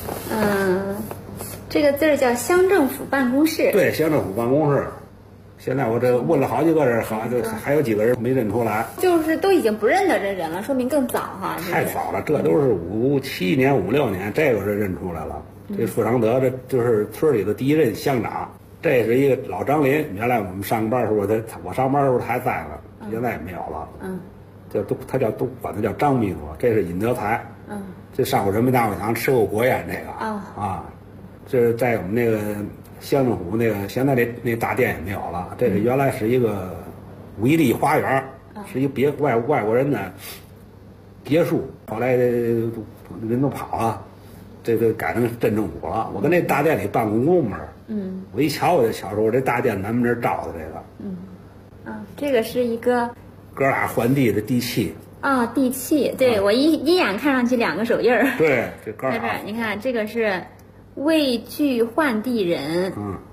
Speaker 10: 这个字儿叫乡政府办公室。
Speaker 11: 对，乡政府办公室。现在我这问了好几个人，还有几个人没认出来。
Speaker 10: 就是都已经不认得这人了，说明更早哈。
Speaker 11: 太早了，这都是57年、56年，这个是认出来了。这傅长德，这就是村里的第一任乡长。这是一个老张林，原来我们上班的时候，我上班的时候他还在呢，现在也没有了。他管他叫张秘书，这是尹德才。这上过人民大会堂，吃过国宴，这个这是在我们那个县政府那个现在那大殿也没有了，这个原来是一个威丽花园，是一个外国人的别墅，后来人都跑了，这个改成镇政府了。我跟那大殿里办公嘛，我一瞧我就瞧出这大殿咱们这儿照的这个，
Speaker 10: 这个是一个
Speaker 11: 哥俩换地的地契。
Speaker 10: 地契，对，我一眼看上去2个手印儿。
Speaker 11: 对，这哥俩。
Speaker 10: 在这儿，你看这个是为具换地人，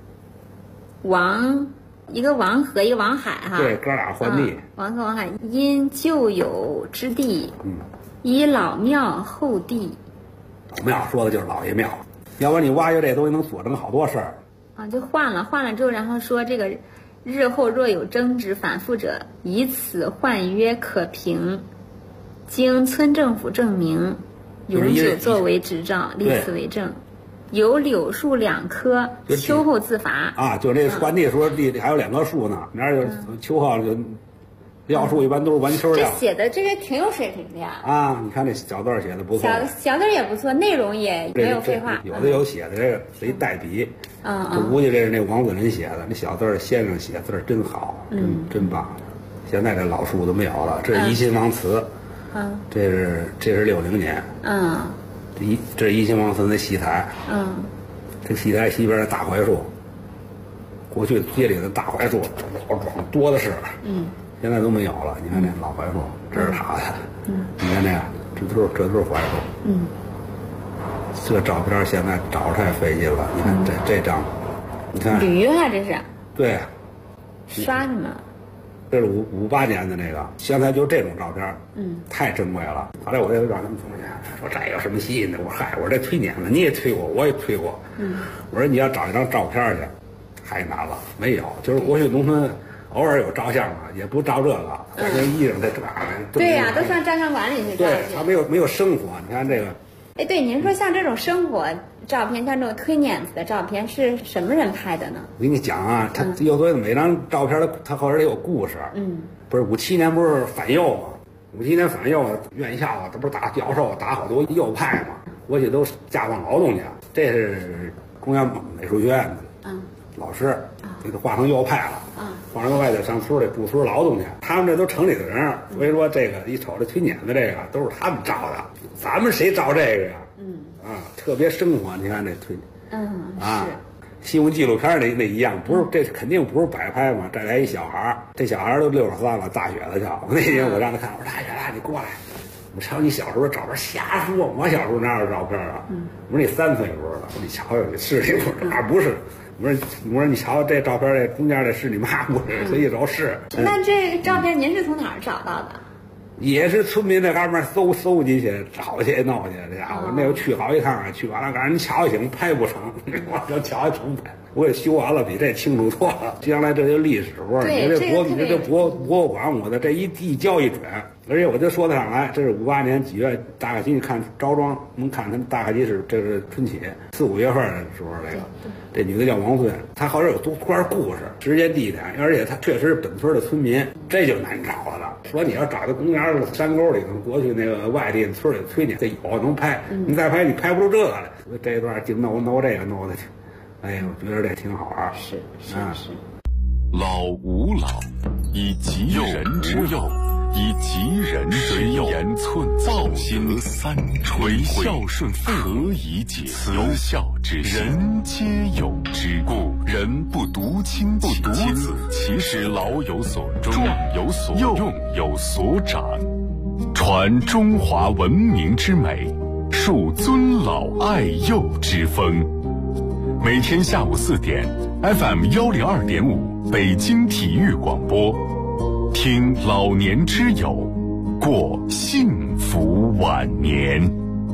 Speaker 10: 王，一个王河，一个王海哈。
Speaker 11: 对，哥俩换地。
Speaker 10: 王河王海因旧有之地，以老庙后地。
Speaker 11: 老庙说的就是老爷庙，要不然你挖掘这东西能做成好多事儿。
Speaker 10: 就换了之后，然后说这个日后若有争执反复者，以此换约可平。经村政府证明，永久作为执照，立此为证。有柳树2棵，秋后自伐。
Speaker 11: 就这换地时候地里还有2棵树呢，那儿就秋后就撂树一般都是完秋
Speaker 10: 这写的这个挺有水平的呀。
Speaker 11: 你看这小字写的不错，
Speaker 10: 小字也不错，内容也没有废话。
Speaker 11: 有的有写的这个谁代笔，就估计这是那王子仁写的，那小字先生写字真好，真棒。现在这老树都没有了，这是怡亲王祠。这是60年，这是怡亲王祠的戏台，这戏台西边的大槐树，过去街里的大槐树老庄多的是，现在都没有了。你看这老槐树，这是他的，你看这个，这都是槐树，这照片现在找太费劲了。你看这张，你看
Speaker 10: 驴啊，这是
Speaker 11: 对，
Speaker 10: 刷什么？
Speaker 11: 这是58年的那个，现在就这种照片，太珍贵了。后来我就让他们同学说这有什么吸引的？我说这推撵了，你也推过，我也推过。我说你要找一张照片去，太难了，没有。就是过去农村偶尔有照相嘛，也不照这个，这衣裳这
Speaker 10: 对呀，都上照相馆里去照。
Speaker 11: 对，他没有生活。你看这个。
Speaker 10: 对，您说像这种生活照片，像这种推撵子的照片，是什么人拍的呢？
Speaker 11: 我跟你讲啊，他有所谓的每张照片他后边得有故事。不是57年不是反右吗？57年反右，院校啊，这不是打教授，打好多右派嘛，过去都下放劳动去。这是中央美术学院的老师，给他划成右派了。划成右派就上村里驻村劳动去。他们这都城里的人，所以说这个一瞅这推撵的这个都是他们照的，咱们谁照这个呀？特别生活。你看这推，新闻纪录片那一样，不是这肯定不是摆拍嘛。这来一小孩，这小孩都63了，大学的叫。那天我让他看，我说大雪你过来，我瞧你小时候照片，瞎说，我小时候哪有照片啊？我说你3岁时候了，我说你瞧瞧，你是你不是？我说你瞧这照片，这中间这是你妈不是？这一瞅是。
Speaker 10: 那这照片您是从哪儿找到的？
Speaker 11: 也是村民在上面搜进去找去闹去，这家伙那个去好一趟，去完了赶上你瞧一行拍不成，我就瞧一成拍，我也修完了，比这清楚多了。将来这就历史活，你这博物馆，我的这一交一准，而且我就说得上来，这是58年几月，大概进去看着装，能看他大概是这是春起4、5月份的时候，这女的叫王孙，她后边有多段故事，时间地点，而且她确实是本村的村民，这就难找了。说你要找到公园山沟里头，过去那个外地村里推你，这有能拍，你再拍你拍不出这来。这一段净弄这个弄的，哎呀，我觉得这挺好玩。
Speaker 10: 是。
Speaker 3: 老吾老，以及人之幼，以及人之幼，言寸造心三垂孝顺何以解？慈孝之心，人皆有之。故人不独亲不独子，其实老有所终，壮有所用，有所长。传中华文明之美，树尊老爱幼之风。每天下午4点 ，FM 102.5，北京体育广播，听老年之友，过幸福晚年。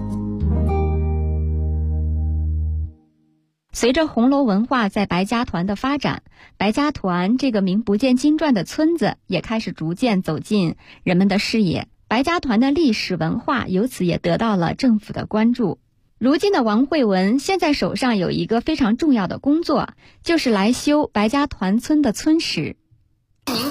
Speaker 10: 随着红楼文化在白家团的发展，白家团这个名不见经传的村子也开始逐渐走进人们的视野。白家团的历史文化由此也得到了政府的关注。如今的王慧文现在手上有一个非常重要的工作，就是来修白家团村的村史。您刚刚就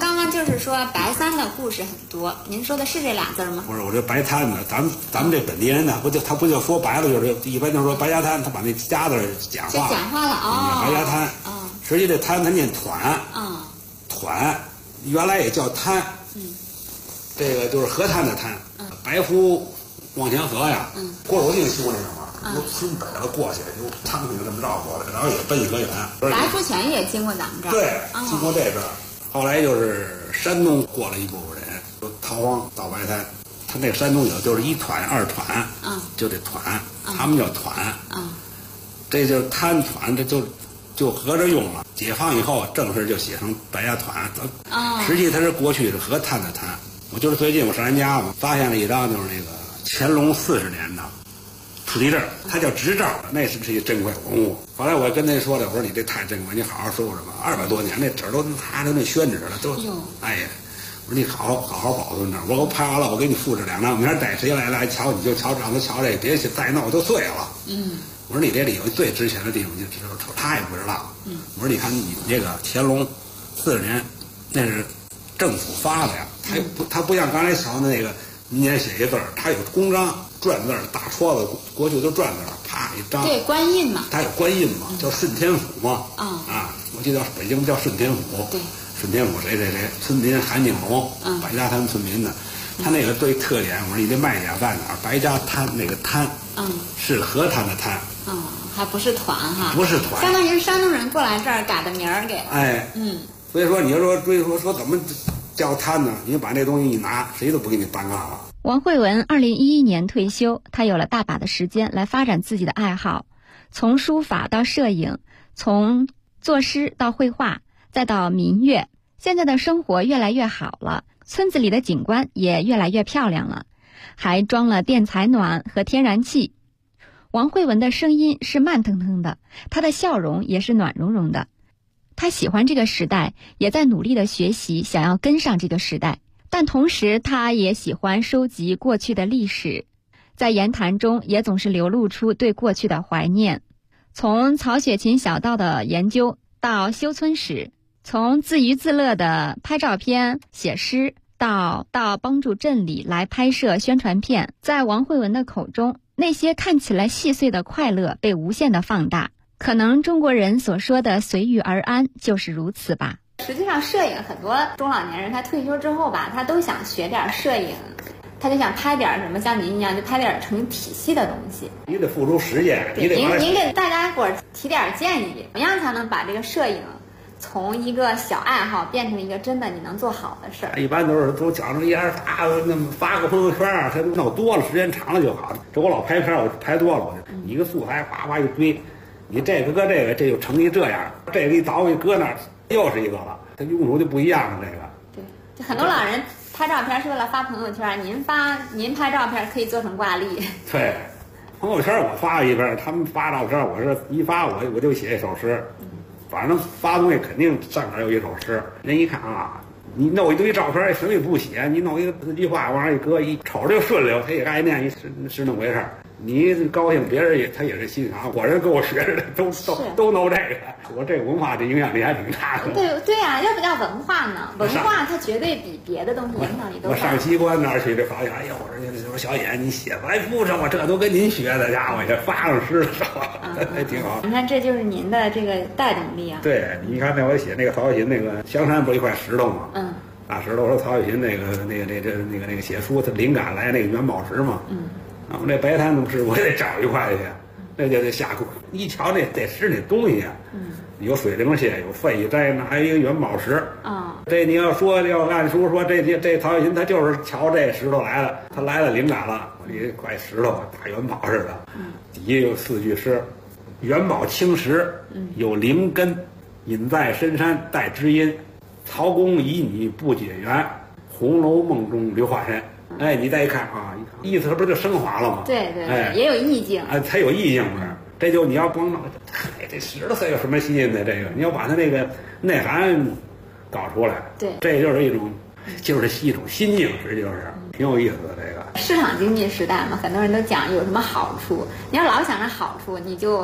Speaker 10: 就是说白参的故事很多，您说的是这俩字吗？
Speaker 11: 不是，我这白参呢，咱们这本地人呢，他不就说白了，就是一般就说白家滩，他把那家字简化了，
Speaker 10: 简化了哦。
Speaker 11: 白家滩，实际这滩它念团，团原来也叫滩，这个就是河滩的滩，白湖望前河呀，郭守敬修那个嘛，由村北了过去，由昌平这么绕过来，然后也奔河源。
Speaker 10: 白书泉也经过咱们这儿，
Speaker 11: 对，经过这边。后来就是山东过了一部分人，就逃荒到白滩，他那个山东有就是一团二团，就这团，他们叫团，这就是滩团，这就合着用了。解放以后正式就写成白家团，实际它是过去是河滩的滩。我就是最近我上人家嘛，发现了一张就是那个乾隆40年的土地证，它叫执照，那是一珍贵文物。后来我跟那说的，我说你这太珍贵，你好好收拾吧。200多年那纸都拿着那宣纸了，都哎呀，我说你好好保存着。我说我拍完了，我给你复制2张，明儿带谁来瞧你就瞧，让他瞧这个，别再闹都碎了。我说你这里有最值钱的地方，就知道他也不知道。我说你看你这个乾隆40年，那是政府发的呀，他不像刚才瞧的那个。您也写一字儿，它有公章篆字儿，大戳子，过去就篆字儿，啪一张。
Speaker 10: 对，官印嘛。它
Speaker 11: 有官印嘛，叫顺天府嘛。我记得北京叫顺天府。
Speaker 10: 对。
Speaker 11: 顺天府谁，村民韩景龙，白家滩村民的，他那个最特点，我说你这卖点在哪儿？白家滩那个滩，是河滩的滩。
Speaker 10: 还不是团哈。
Speaker 11: 不是团。
Speaker 10: 相当于是山东人过来这儿改的名儿给。
Speaker 11: 所以说你要说追说怎么叫滩呢？你把那东西一拿，谁都不给你搬干了。
Speaker 10: 王慧文2011年退休，他有了大把的时间来发展自己的爱好，从书法到摄影，从作诗到绘画，再到民乐。现在的生活越来越好了，村子里的景观也越来越漂亮了，还装了电采暖和天然气。王慧文的声音是慢腾腾的，他的笑容也是暖融融的。他喜欢这个时代，也在努力的学习，想要跟上这个时代。但同时他也喜欢收集过去的历史，在言谈中也总是流露出对过去的怀念。从曹雪芹小道的研究到修村史，从自娱自乐的拍照片写诗到帮助镇里来拍摄宣传片，在王慧文的口中，那些看起来细碎的快乐被无限的放大。可能中国人所说的随遇而安就是如此吧。实际上摄影很多中老年人他退休之后吧，他都想学点摄影，他就想拍点什么像您一样就拍点成体系的东西。
Speaker 11: 你得付出时间，
Speaker 10: 您给大家伙提点建议，怎么样才能把这个摄影从一个小爱好变成一个真的你能做好的事儿？
Speaker 11: 一般都讲究一下那么发个朋友圈啊，他弄多了时间长了就好了。这我老拍片，我拍多了，我就一个素材哗哗一堆。你这个搁这个，这就成一这样，这个一倒一搁那儿，又是一个了，它用处就不一样了。这个
Speaker 10: 对，就很多老人拍照片是为了发朋友圈，您拍照片可以做成挂历。
Speaker 11: 对，朋友圈我发一遍，他们发照片，我是一发我就写一首诗，反正发东西肯定上面有一首诗。人一看啊，你弄一堆照片，什么也不写，你弄一句话往上一搁，一瞅着就顺溜，他也爱念，是那么回事儿。你高兴，别人他也是欣赏。我这跟我学的都弄这个，我这个文化的影响力还挺大的。
Speaker 10: 对啊，要不叫文化呢？文化它绝对比别的东西影响力都大。
Speaker 11: 我上机关那儿去，这发现，哎呀，我说小野，你写白不成，我这都跟您学的，家伙也发上诗了，还挺好。
Speaker 10: 你看，这就是您的这个带动力啊。
Speaker 11: 对，你看那我写那个曹雪芹那个香山不是一块石头吗？大石头。我说曹雪芹那个写书，他灵感来那个元宝石嘛。然后那白滩不是我也得找一块去，那就得下苦。一瞧那得是那东西啊，有水灵蟹，有废斋，那还有一个元宝石这你要按书说这曹雪芹他就是瞧这石头来了，他来了灵感了，一块石头大元宝似的，底下有4句诗：元宝青石，有灵根，隐在深山带知音。曹公以你不解缘，红楼梦中刘华山。哎，你再一看啊，意思它不是就升华了吗？
Speaker 10: 对，也有意境。
Speaker 11: 它有意境不是？这就你要光弄，这石头它有什么吸引的？这个你要把它那个内涵搞出来，
Speaker 10: 对，
Speaker 11: 这就是一种心境，实际就是挺有意思的。这个
Speaker 10: 市场经济时代嘛，很多人都讲有什么好处，你要老想着好处，你就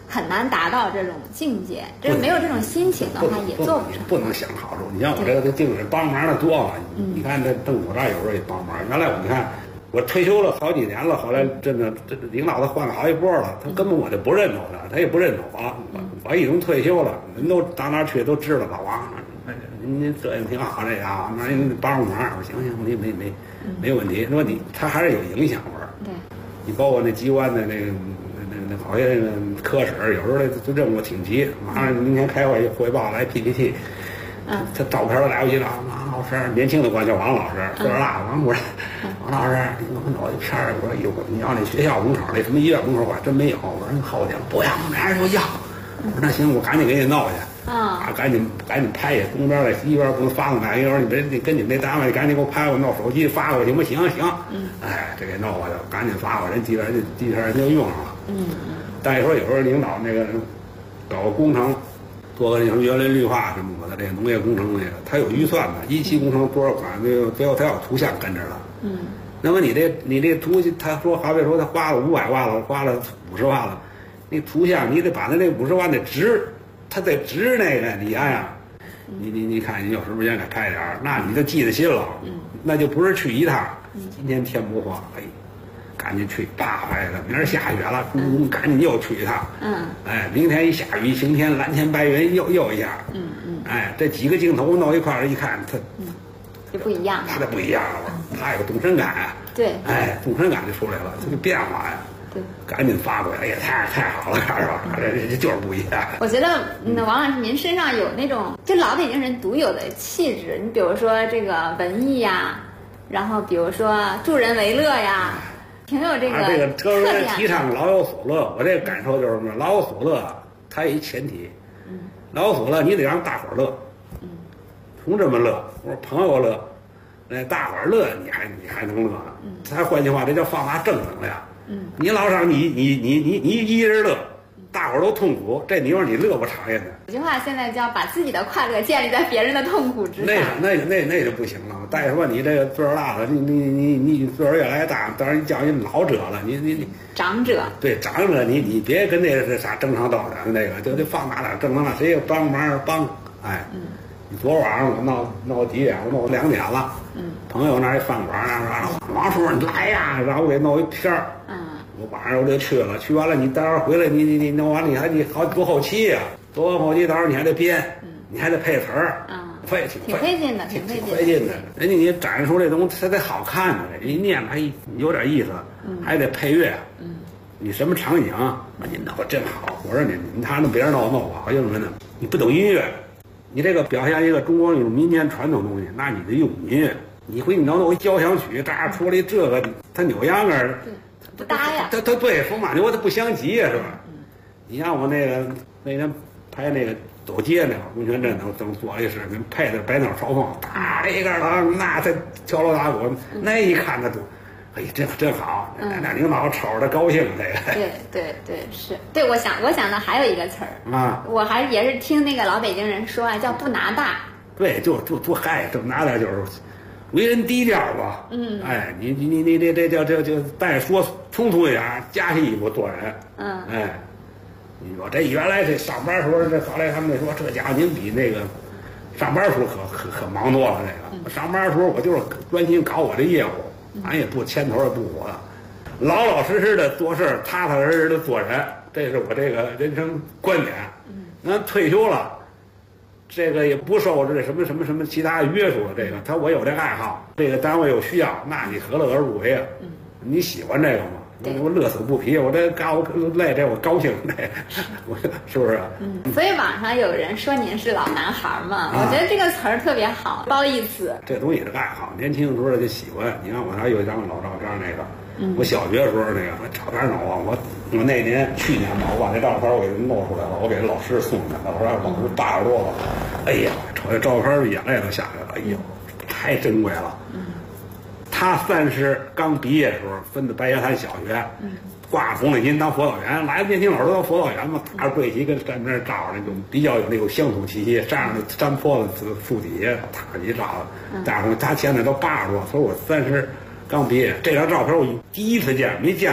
Speaker 10: 很难达到这种境界，就是没有这种心情的话也做不成。
Speaker 11: 不能想好处。你像我这个净是帮忙的多嘛，你看这政府这儿有时候也帮忙。原来你看我退休了好几年了，后来真的这领导他换了好几波了，他根本我就不认同他，他也不认同我已经退休了，人都到那儿去都知道老王，您这也挺好这呀，那您帮忙，我说行，没问题。说他还是有影响味儿。
Speaker 10: 对，
Speaker 11: 你包括那机关的那好些那个科室，有时候这任务挺急，马上明天开会汇报来 PPT， 他照片都来不及了。王老师，年轻的管叫王老师，岁数大了，王主任，王老师，你给我弄一片儿。我说哟，你要那学校门口那什么医院门口我还真没有。我说好点不要，哪有要？我说那行，我赶紧给你弄去。赶紧拍去，东边的西边不能发过来。一会儿你跟你们那单位赶紧给我拍，我弄手机发过去，行不行？行。哎，这给弄过去，赶紧发过来，机器人就用上了。但是说有时候领导那个搞个工程，做个什么园林绿化什么的，这个农业工程那个，他有预算的，一期工程多少款，最后他要图像跟着了。那么你这图，他说好比说他花了500万了，花了50万了，那图像你得把那50万的值，他得值那个，你想想，你看你有时间给拍点儿，那你就记在心了。那就不是去一趟，今天天不错，哎，赶紧去，啪拍了。明儿下雨了，赶紧又去一趟。哎，明天一下雨晴天，蓝天白云又一下。哎，这几个镜头弄一块儿一看，它
Speaker 10: 就不一样，
Speaker 11: 它就不一样了，它有动身感啊。
Speaker 10: 对，
Speaker 11: 哎，动身感就出来了，这个变化呀。
Speaker 10: 对，
Speaker 11: 赶紧发过来，哎呀，太好了，是吧？这就是不一样。
Speaker 10: 我觉得，王老师您身上有那种就老北京人独有的气质。你比如说这个文艺呀，然后比如说助人为乐呀，挺有这个
Speaker 11: 这个车人提倡老有所乐。我这个感受就是什么？老有所乐，它有一前提。老有所乐，你得让大伙儿乐。同志们乐，我说朋友乐，那大伙儿乐，你还能乐呢。再换句话，这叫放大正能量。你老让你一人乐，大伙儿都痛苦，这你说你乐不长远的。
Speaker 10: 有句话现在叫把自己的快乐建立在别人的痛苦之上。
Speaker 11: 那就不行了。再说你这个岁数大了，你岁数越来越大，当然你叫你老者了，你
Speaker 10: 长者。
Speaker 11: 对长者，你别跟那个啥争长道短的那个，就得放大点正能量，谁也帮忙帮。哎，你昨晚上我闹几点？我弄2点了。朋友那一饭馆说王叔你来呀，然后我给弄一片儿。我晚上我就去了，去完了你待会儿回来，你弄完了你好多后期呀，做完后期到时候你还得编，你还得配词儿，
Speaker 10: 挺费劲的，挺
Speaker 11: 费劲的。人家你展示出这东西，它得好看的，一念还有点意思，还得配乐。你什么场景，你弄得真好。我说你他那别人弄不好，就是什么呢？你不懂音乐，你这个表现一个中国那种民间传统东西，那你得用音乐。你回你弄一交响曲，这样出来这个，它扭秧儿。
Speaker 10: 不搭呀，
Speaker 11: 他对风马牛，他不相及呀，是吧？你像我那天拍那个走街那会儿，温泉镇正做了一视频，配的百鸟朝凤，打一个郎，那他敲锣打鼓，那一看他都，哎，真好，那领导瞅着高兴这个。
Speaker 10: 对是，对我想到还有一个词儿
Speaker 11: 啊，
Speaker 10: 我还也是听那个老北京人说啊，叫不拿大。
Speaker 11: 对，就嗨，这么拿点就是。为人低调吧，哎，你这叫再说冲突一点，夹起衣服做人，哎，你说这原来这上班时候，这后来他们说这家伙您比那个上班时候可忙多了，这个上班时候我就是专心搞我的业务，俺也不牵头也不火的，老老实实的做事，踏踏实实的做人，这是我这个人生观点。那退休了。这个也不受这什么其他约束，这个我有这爱好，这个单位有需要，那你何乐而不为啊？你喜欢这个吗？我乐此不疲，我这干我累这我高兴这，我是不是？
Speaker 10: 所以网上有人说您是老男孩嘛，我觉得这个词儿特别好，褒义词。
Speaker 11: 这东西是爱好，年轻的时候就喜欢。你看我还有一张老照片，那个我小学时候那个照片弄我那年去年吧，我把这照片我给弄出来了，我给老师送的，老师80多了，哎呀，瞅这照片眼泪都下来了，哎呦，太珍贵了。他30刚毕业的时候分的白崖滩小学，挂红领巾当辅导员，来的年轻老师都当辅导员嘛，打着对旗跟站那照着，就比较有那种乡土气息，站着山坡子树底下塔一照，大伙他现在都80多，所以我30刚毕业，这张照片我第一次见，没见过。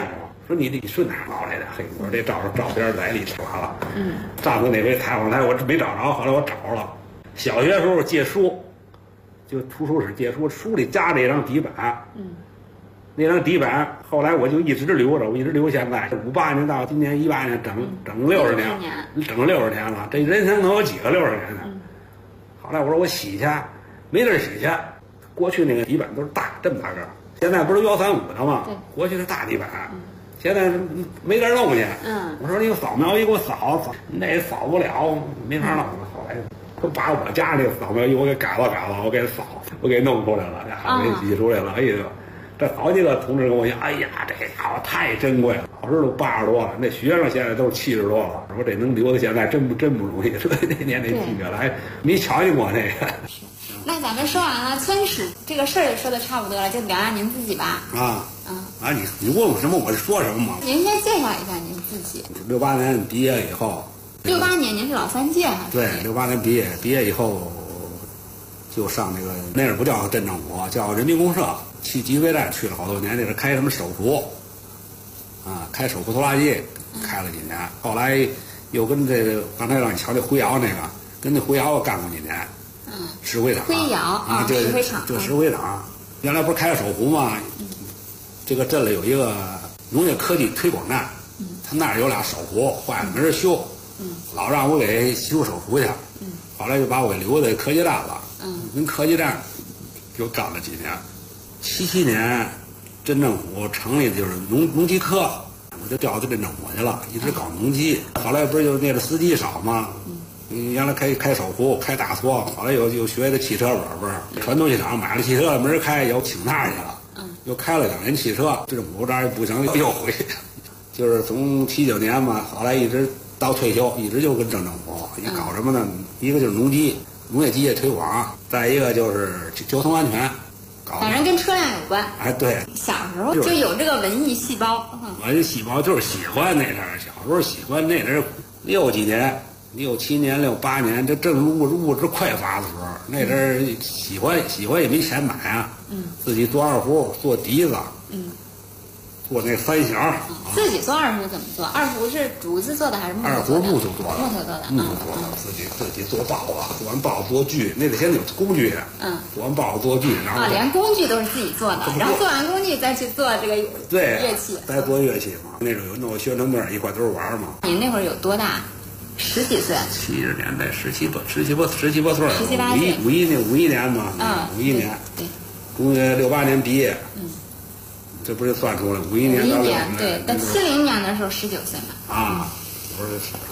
Speaker 11: 说你是哪儿捞来的？嘿，我说这照片在里头完了。上次那回采访他，我没找着，后来我找了。小学时候借书，就图书室借书，书里夹着一张底板。那张底板后来我就一直留着，我一直留现在。58年到今年18年，整60年，整60年了。这人生能有几个60年呢？后来我说我洗去，没地儿洗去。过去那个底板都是这么大个儿，现在不是135的吗？过去是大底板，现在没地儿弄去。我说你扫描仪给我扫，那扫不了，没法弄。后来都把我家那个扫描仪我给改了，我给我给弄出来了，给洗出来了。哎呦！这好几个同志跟我讲，哎呀，这家伙太珍贵了，老师都80多了，那学生现在都70多了。说这能留到现在真不容易。说那年那记者来没瞧见过那个。
Speaker 10: 那咱们说完了村史这个事儿也说的差不多了，就聊聊您自己吧。你问我什么我就说什么嘛。您先介绍一下您自己。
Speaker 11: 68年毕业以后。
Speaker 10: 68年您是老3届哈？
Speaker 11: 对，68年毕业以后就上那会儿不叫镇政府，叫人民公社。去集会站去了好多年，那是开什么手扶，开手扶拖拉机，开了几年。后来又跟这个刚才让你瞧那灰窑那个，跟那灰窑干过几年。石灰厂。
Speaker 10: 灰窑
Speaker 11: 石
Speaker 10: 灰厂。
Speaker 11: 就石灰厂，原来不是开手扶吗？这个镇里有一个农业科技推广站，他那儿有俩手扶坏了没人修，老让我给修手扶去。后来就把我给留在科技站了。跟科技站又干了几年。77年，镇政府成立的就是农机科，我就调到镇政府去了，一直搞农机。后来不是就那个司机少吗？原来开手扶，开大搓，后来又学的汽车本儿，传动汽厂买了汽车没人开，又请那去了，又开了2年汽车。镇政府这儿也不行，又回去，就是从79年嘛，后来一直到退休，一直就跟镇政府。你搞什么呢？一个就是农机，农业机械推广，再一个就是交通安全。
Speaker 10: 反正跟车辆有关。
Speaker 11: 对。
Speaker 10: 小时候就有这个文艺细胞。
Speaker 11: 我这细胞就是喜欢那阵儿，小时候喜欢那阵儿，60几年、67年、68年，这正物质匮乏的时候，那阵儿喜欢也没钱买啊。自己做二胡，做笛子。做那三弦。
Speaker 10: 自己做二胡怎么做？二胡是竹子做的还是木头做的？
Speaker 11: 二胡木头做的。
Speaker 10: 木头做的。
Speaker 11: 自己做刨子，做完刨子做锯，那得先有工具。做完刨子做锯，然后
Speaker 10: 连工具都是自己做的，然后做完工具再去做这个乐器。
Speaker 11: 再做乐器嘛，那种有弄宣传队一块都是玩嘛。
Speaker 10: 您那会儿有多大？10几岁
Speaker 11: ？70年代17八岁，17、18岁。51年嘛。51年。
Speaker 10: 对。
Speaker 11: 中学68年毕业。这不是算出来51年到
Speaker 10: 对，到70年的时候19岁嘛。
Speaker 11: 不是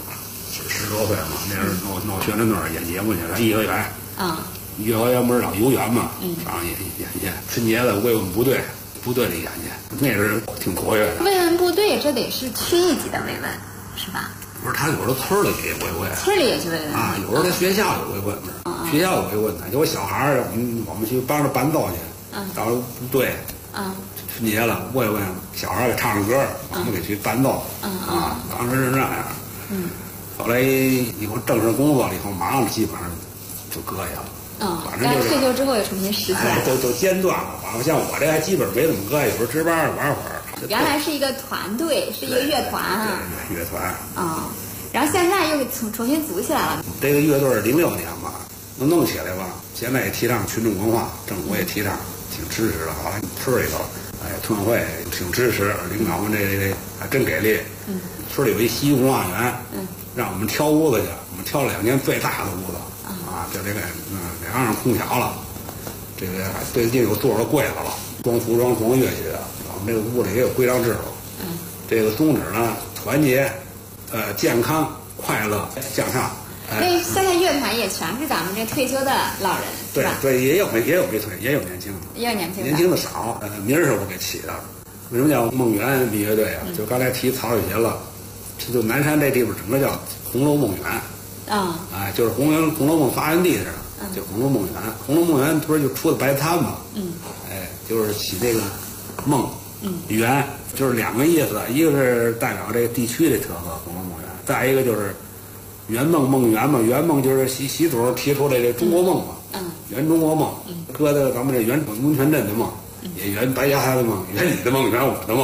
Speaker 11: 10多岁嘛？那时候弄宣传队演节目去，上颐和园。颐和园不是老游园嘛？上演去。春节的慰问部队里演去，那时候挺活跃的。
Speaker 10: 慰问部队这得是区一级的慰问，是吧？
Speaker 11: 不是，他有时候村里也慰问。
Speaker 10: 村里也去慰问
Speaker 11: 有时候在学校有慰问学校有慰问的，有小孩儿，我们去帮着伴奏去。到部队。春节了，慰问小孩给唱歌，我们给去伴奏。当时是这样。后来以后正式工作了以后，马上基本上就搁下了。反正就是
Speaker 10: 退休之后也重新拾起来。
Speaker 11: 都间断了。反正像我这还基本没怎么搁下，有时候值班玩会儿。
Speaker 10: 原来是一个团队，是一个乐团啊。
Speaker 11: 对，乐团。
Speaker 10: 然后现在又重新组起来了。
Speaker 11: 这个乐队是06年吧，能弄起来吧？现在也提倡群众文化，政府也提倡，挺支持的。后来村里头。村委会挺支持，领导们这还真给力。村里有一西湖花园，让我们挑屋子去，我们挑了2间最大的屋子。就这个2样空调了，这个最近有座的柜子了，装服装、装乐器的。我们这个屋里也有规章制度。这个宗旨呢，团结、健康、快乐、向上。
Speaker 10: 现在乐团也全是咱们这退休的老人，是吧？
Speaker 11: 对，也有没退，也有年轻的，年轻的少。名儿是我给起的，为什么叫梦圆民乐队啊？就刚才提曹雪芹了，就南山这地方整个叫红楼梦园。就是红楼梦发源地似的，就红楼梦园。红楼梦园不是就出的白餐吗？就是起这个梦，园就是2个意思，一个是代表这个地区的特色，红楼梦园；再一个就是。圆梦梦圆嘛，圆梦就是习主席提出来这中国梦嘛，圆中国梦，搁在咱们这圆温泉镇的梦，也圆白家的梦，圆你的梦，圆我的梦，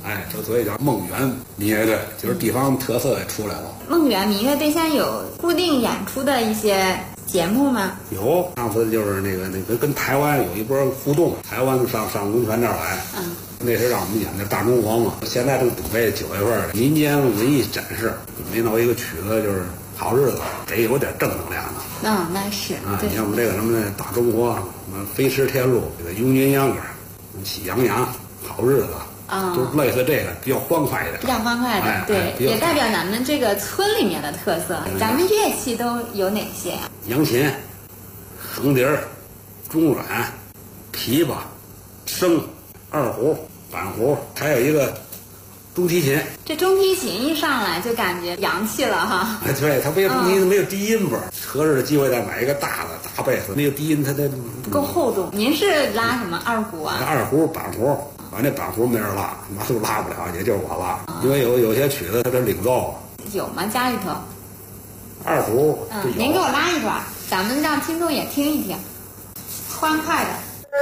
Speaker 11: 所以叫梦圆民乐队，就是地方特色也出来了。
Speaker 10: 梦圆民乐队现在有固定演出的一些节目吗？
Speaker 11: 有，上次就是那个跟台湾有一波互动，台湾上龙泉这儿来，那是让我们演的大中国嘛。现在正准备9月份民间文艺展示，没弄一个曲子就是好日子，得有点正能量的。
Speaker 10: 那是
Speaker 11: 你像我们这个什么大中国，什么飞驰天路，这个永阴阳歌，喜羊羊，好日子。就类似这个比较欢快的，
Speaker 10: 比较欢快的，对，也代表咱们这个村里面的特色。咱们乐器都有哪些呀？
Speaker 11: 扬琴、横笛、中阮、琵琶、笙、二胡、板胡，还有一个中提琴。
Speaker 10: 这中提琴一上来就感觉洋气了哈。
Speaker 11: 对，它没有中提琴，没有低音波，合适的机会再买一个大贝斯，没有低音它
Speaker 10: 不够厚重。您是拉什么二胡啊？
Speaker 11: 二胡、板胡。反正板胡没人拉，马都拉不了，也就是我拉。因为有些曲子它得领奏。
Speaker 10: 有吗？家里头？
Speaker 11: 二胡。
Speaker 10: 您给我拉一段，咱们让听众也听一听，欢快的。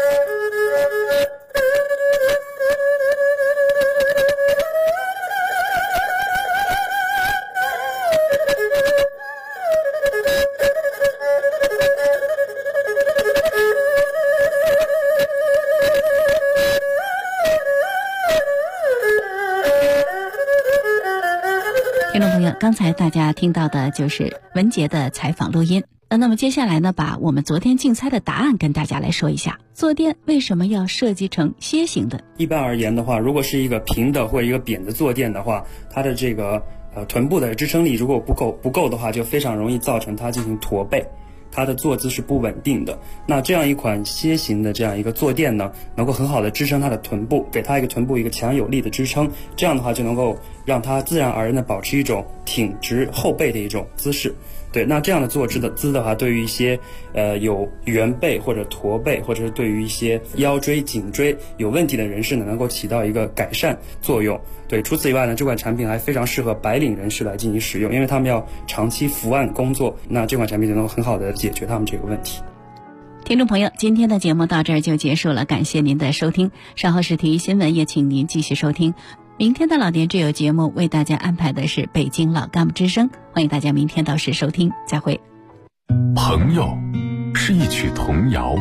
Speaker 6: 听众朋友，刚才大家听到的就是文杰的采访录音。那么接下来呢，把我们昨天竞猜的答案跟大家来说一下。坐垫为什么要设计成楔形的？
Speaker 14: 一般而言的话，如果是一个平的或者一个扁的坐垫的话，它的这个臀部的支撑力如果不够的话，就非常容易造成它进行驼背。它的坐姿是不稳定的。那这样一款楔形的这样一个坐垫呢，能够很好的支撑它的臀部，给它一个臀部一个强有力的支撑，这样的话就能够让它自然而然的保持一种挺直后背的一种姿势。对，那这样的坐姿的话，对于一些有圆背或者驼背，或者是对于一些腰椎、颈椎有问题的人士呢，能够起到一个改善作用。对，除此以外呢，这款产品还非常适合白领人士来进行使用，因为他们要长期伏案工作，那这款产品就能够很好的解决他们这个问题。
Speaker 6: 听众朋友，今天的节目到这儿就结束了，感谢您的收听。稍后是体育新闻，也请您继续收听。明天的老年之友节目为大家安排的是北京老干部之声，欢迎大家明天到时收听，再会。
Speaker 1: 朋友是一曲童谣，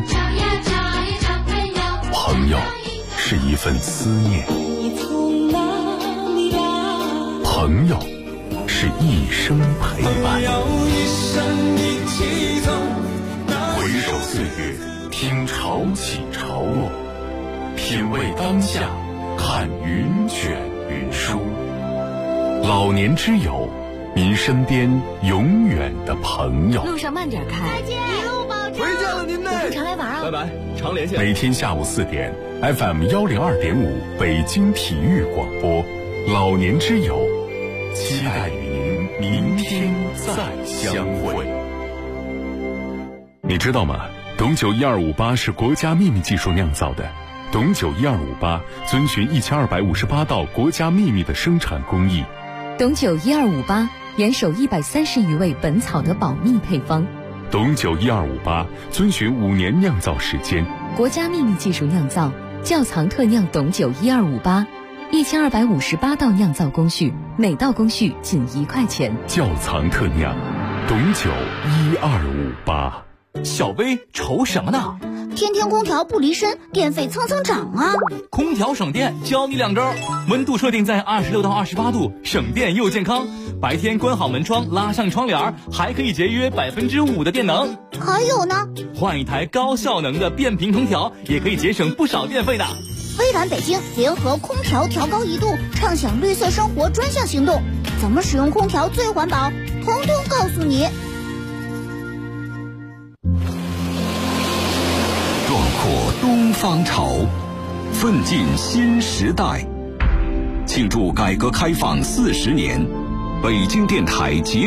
Speaker 1: 朋友是一份思念，朋友是一生陪伴。回首岁月，听潮起潮落，品味当下，看云卷云舒。老年之友，您身边永远的朋友。
Speaker 13: 路上慢点开，
Speaker 9: 再见，一路保重。
Speaker 12: 回家了您呢，
Speaker 13: 我们常来玩啊。
Speaker 12: 拜拜，常联系。
Speaker 1: 每天下午4点 ，FM 102.5北京体育广播，老年之友，期待与您明天再相会。你知道吗？董酒12588是国家秘密技术酿造的。董酒12588遵循1258道国家秘密的生产工艺。
Speaker 13: 董酒1258严守130余味本草的保密配方。
Speaker 1: 董酒12588遵循5年酿造时间，
Speaker 13: 国家秘密技术酿造，窖藏特酿董酒1258，1258道酿造工序，每道工序仅1块钱。
Speaker 1: 窖藏特酿，董酒1258。
Speaker 15: 小薇愁什么呢？
Speaker 9: 天天空调不离身，电费蹭蹭涨啊！
Speaker 15: 空调省电，教你2招：温度设定在26到28度，省电又健康；白天关好门窗，拉上窗帘，还可以节约5%的电能。
Speaker 9: 还有呢，
Speaker 15: 换一台高效能的变频空调，也可以节省不少电费的。
Speaker 9: 微软北京联合空调调高1度，畅享绿色生活专项行动，怎么使用空调最环保，统统告诉你。
Speaker 8: 壮阔东方潮，奋进新时代。庆祝改革开放40年，北京电台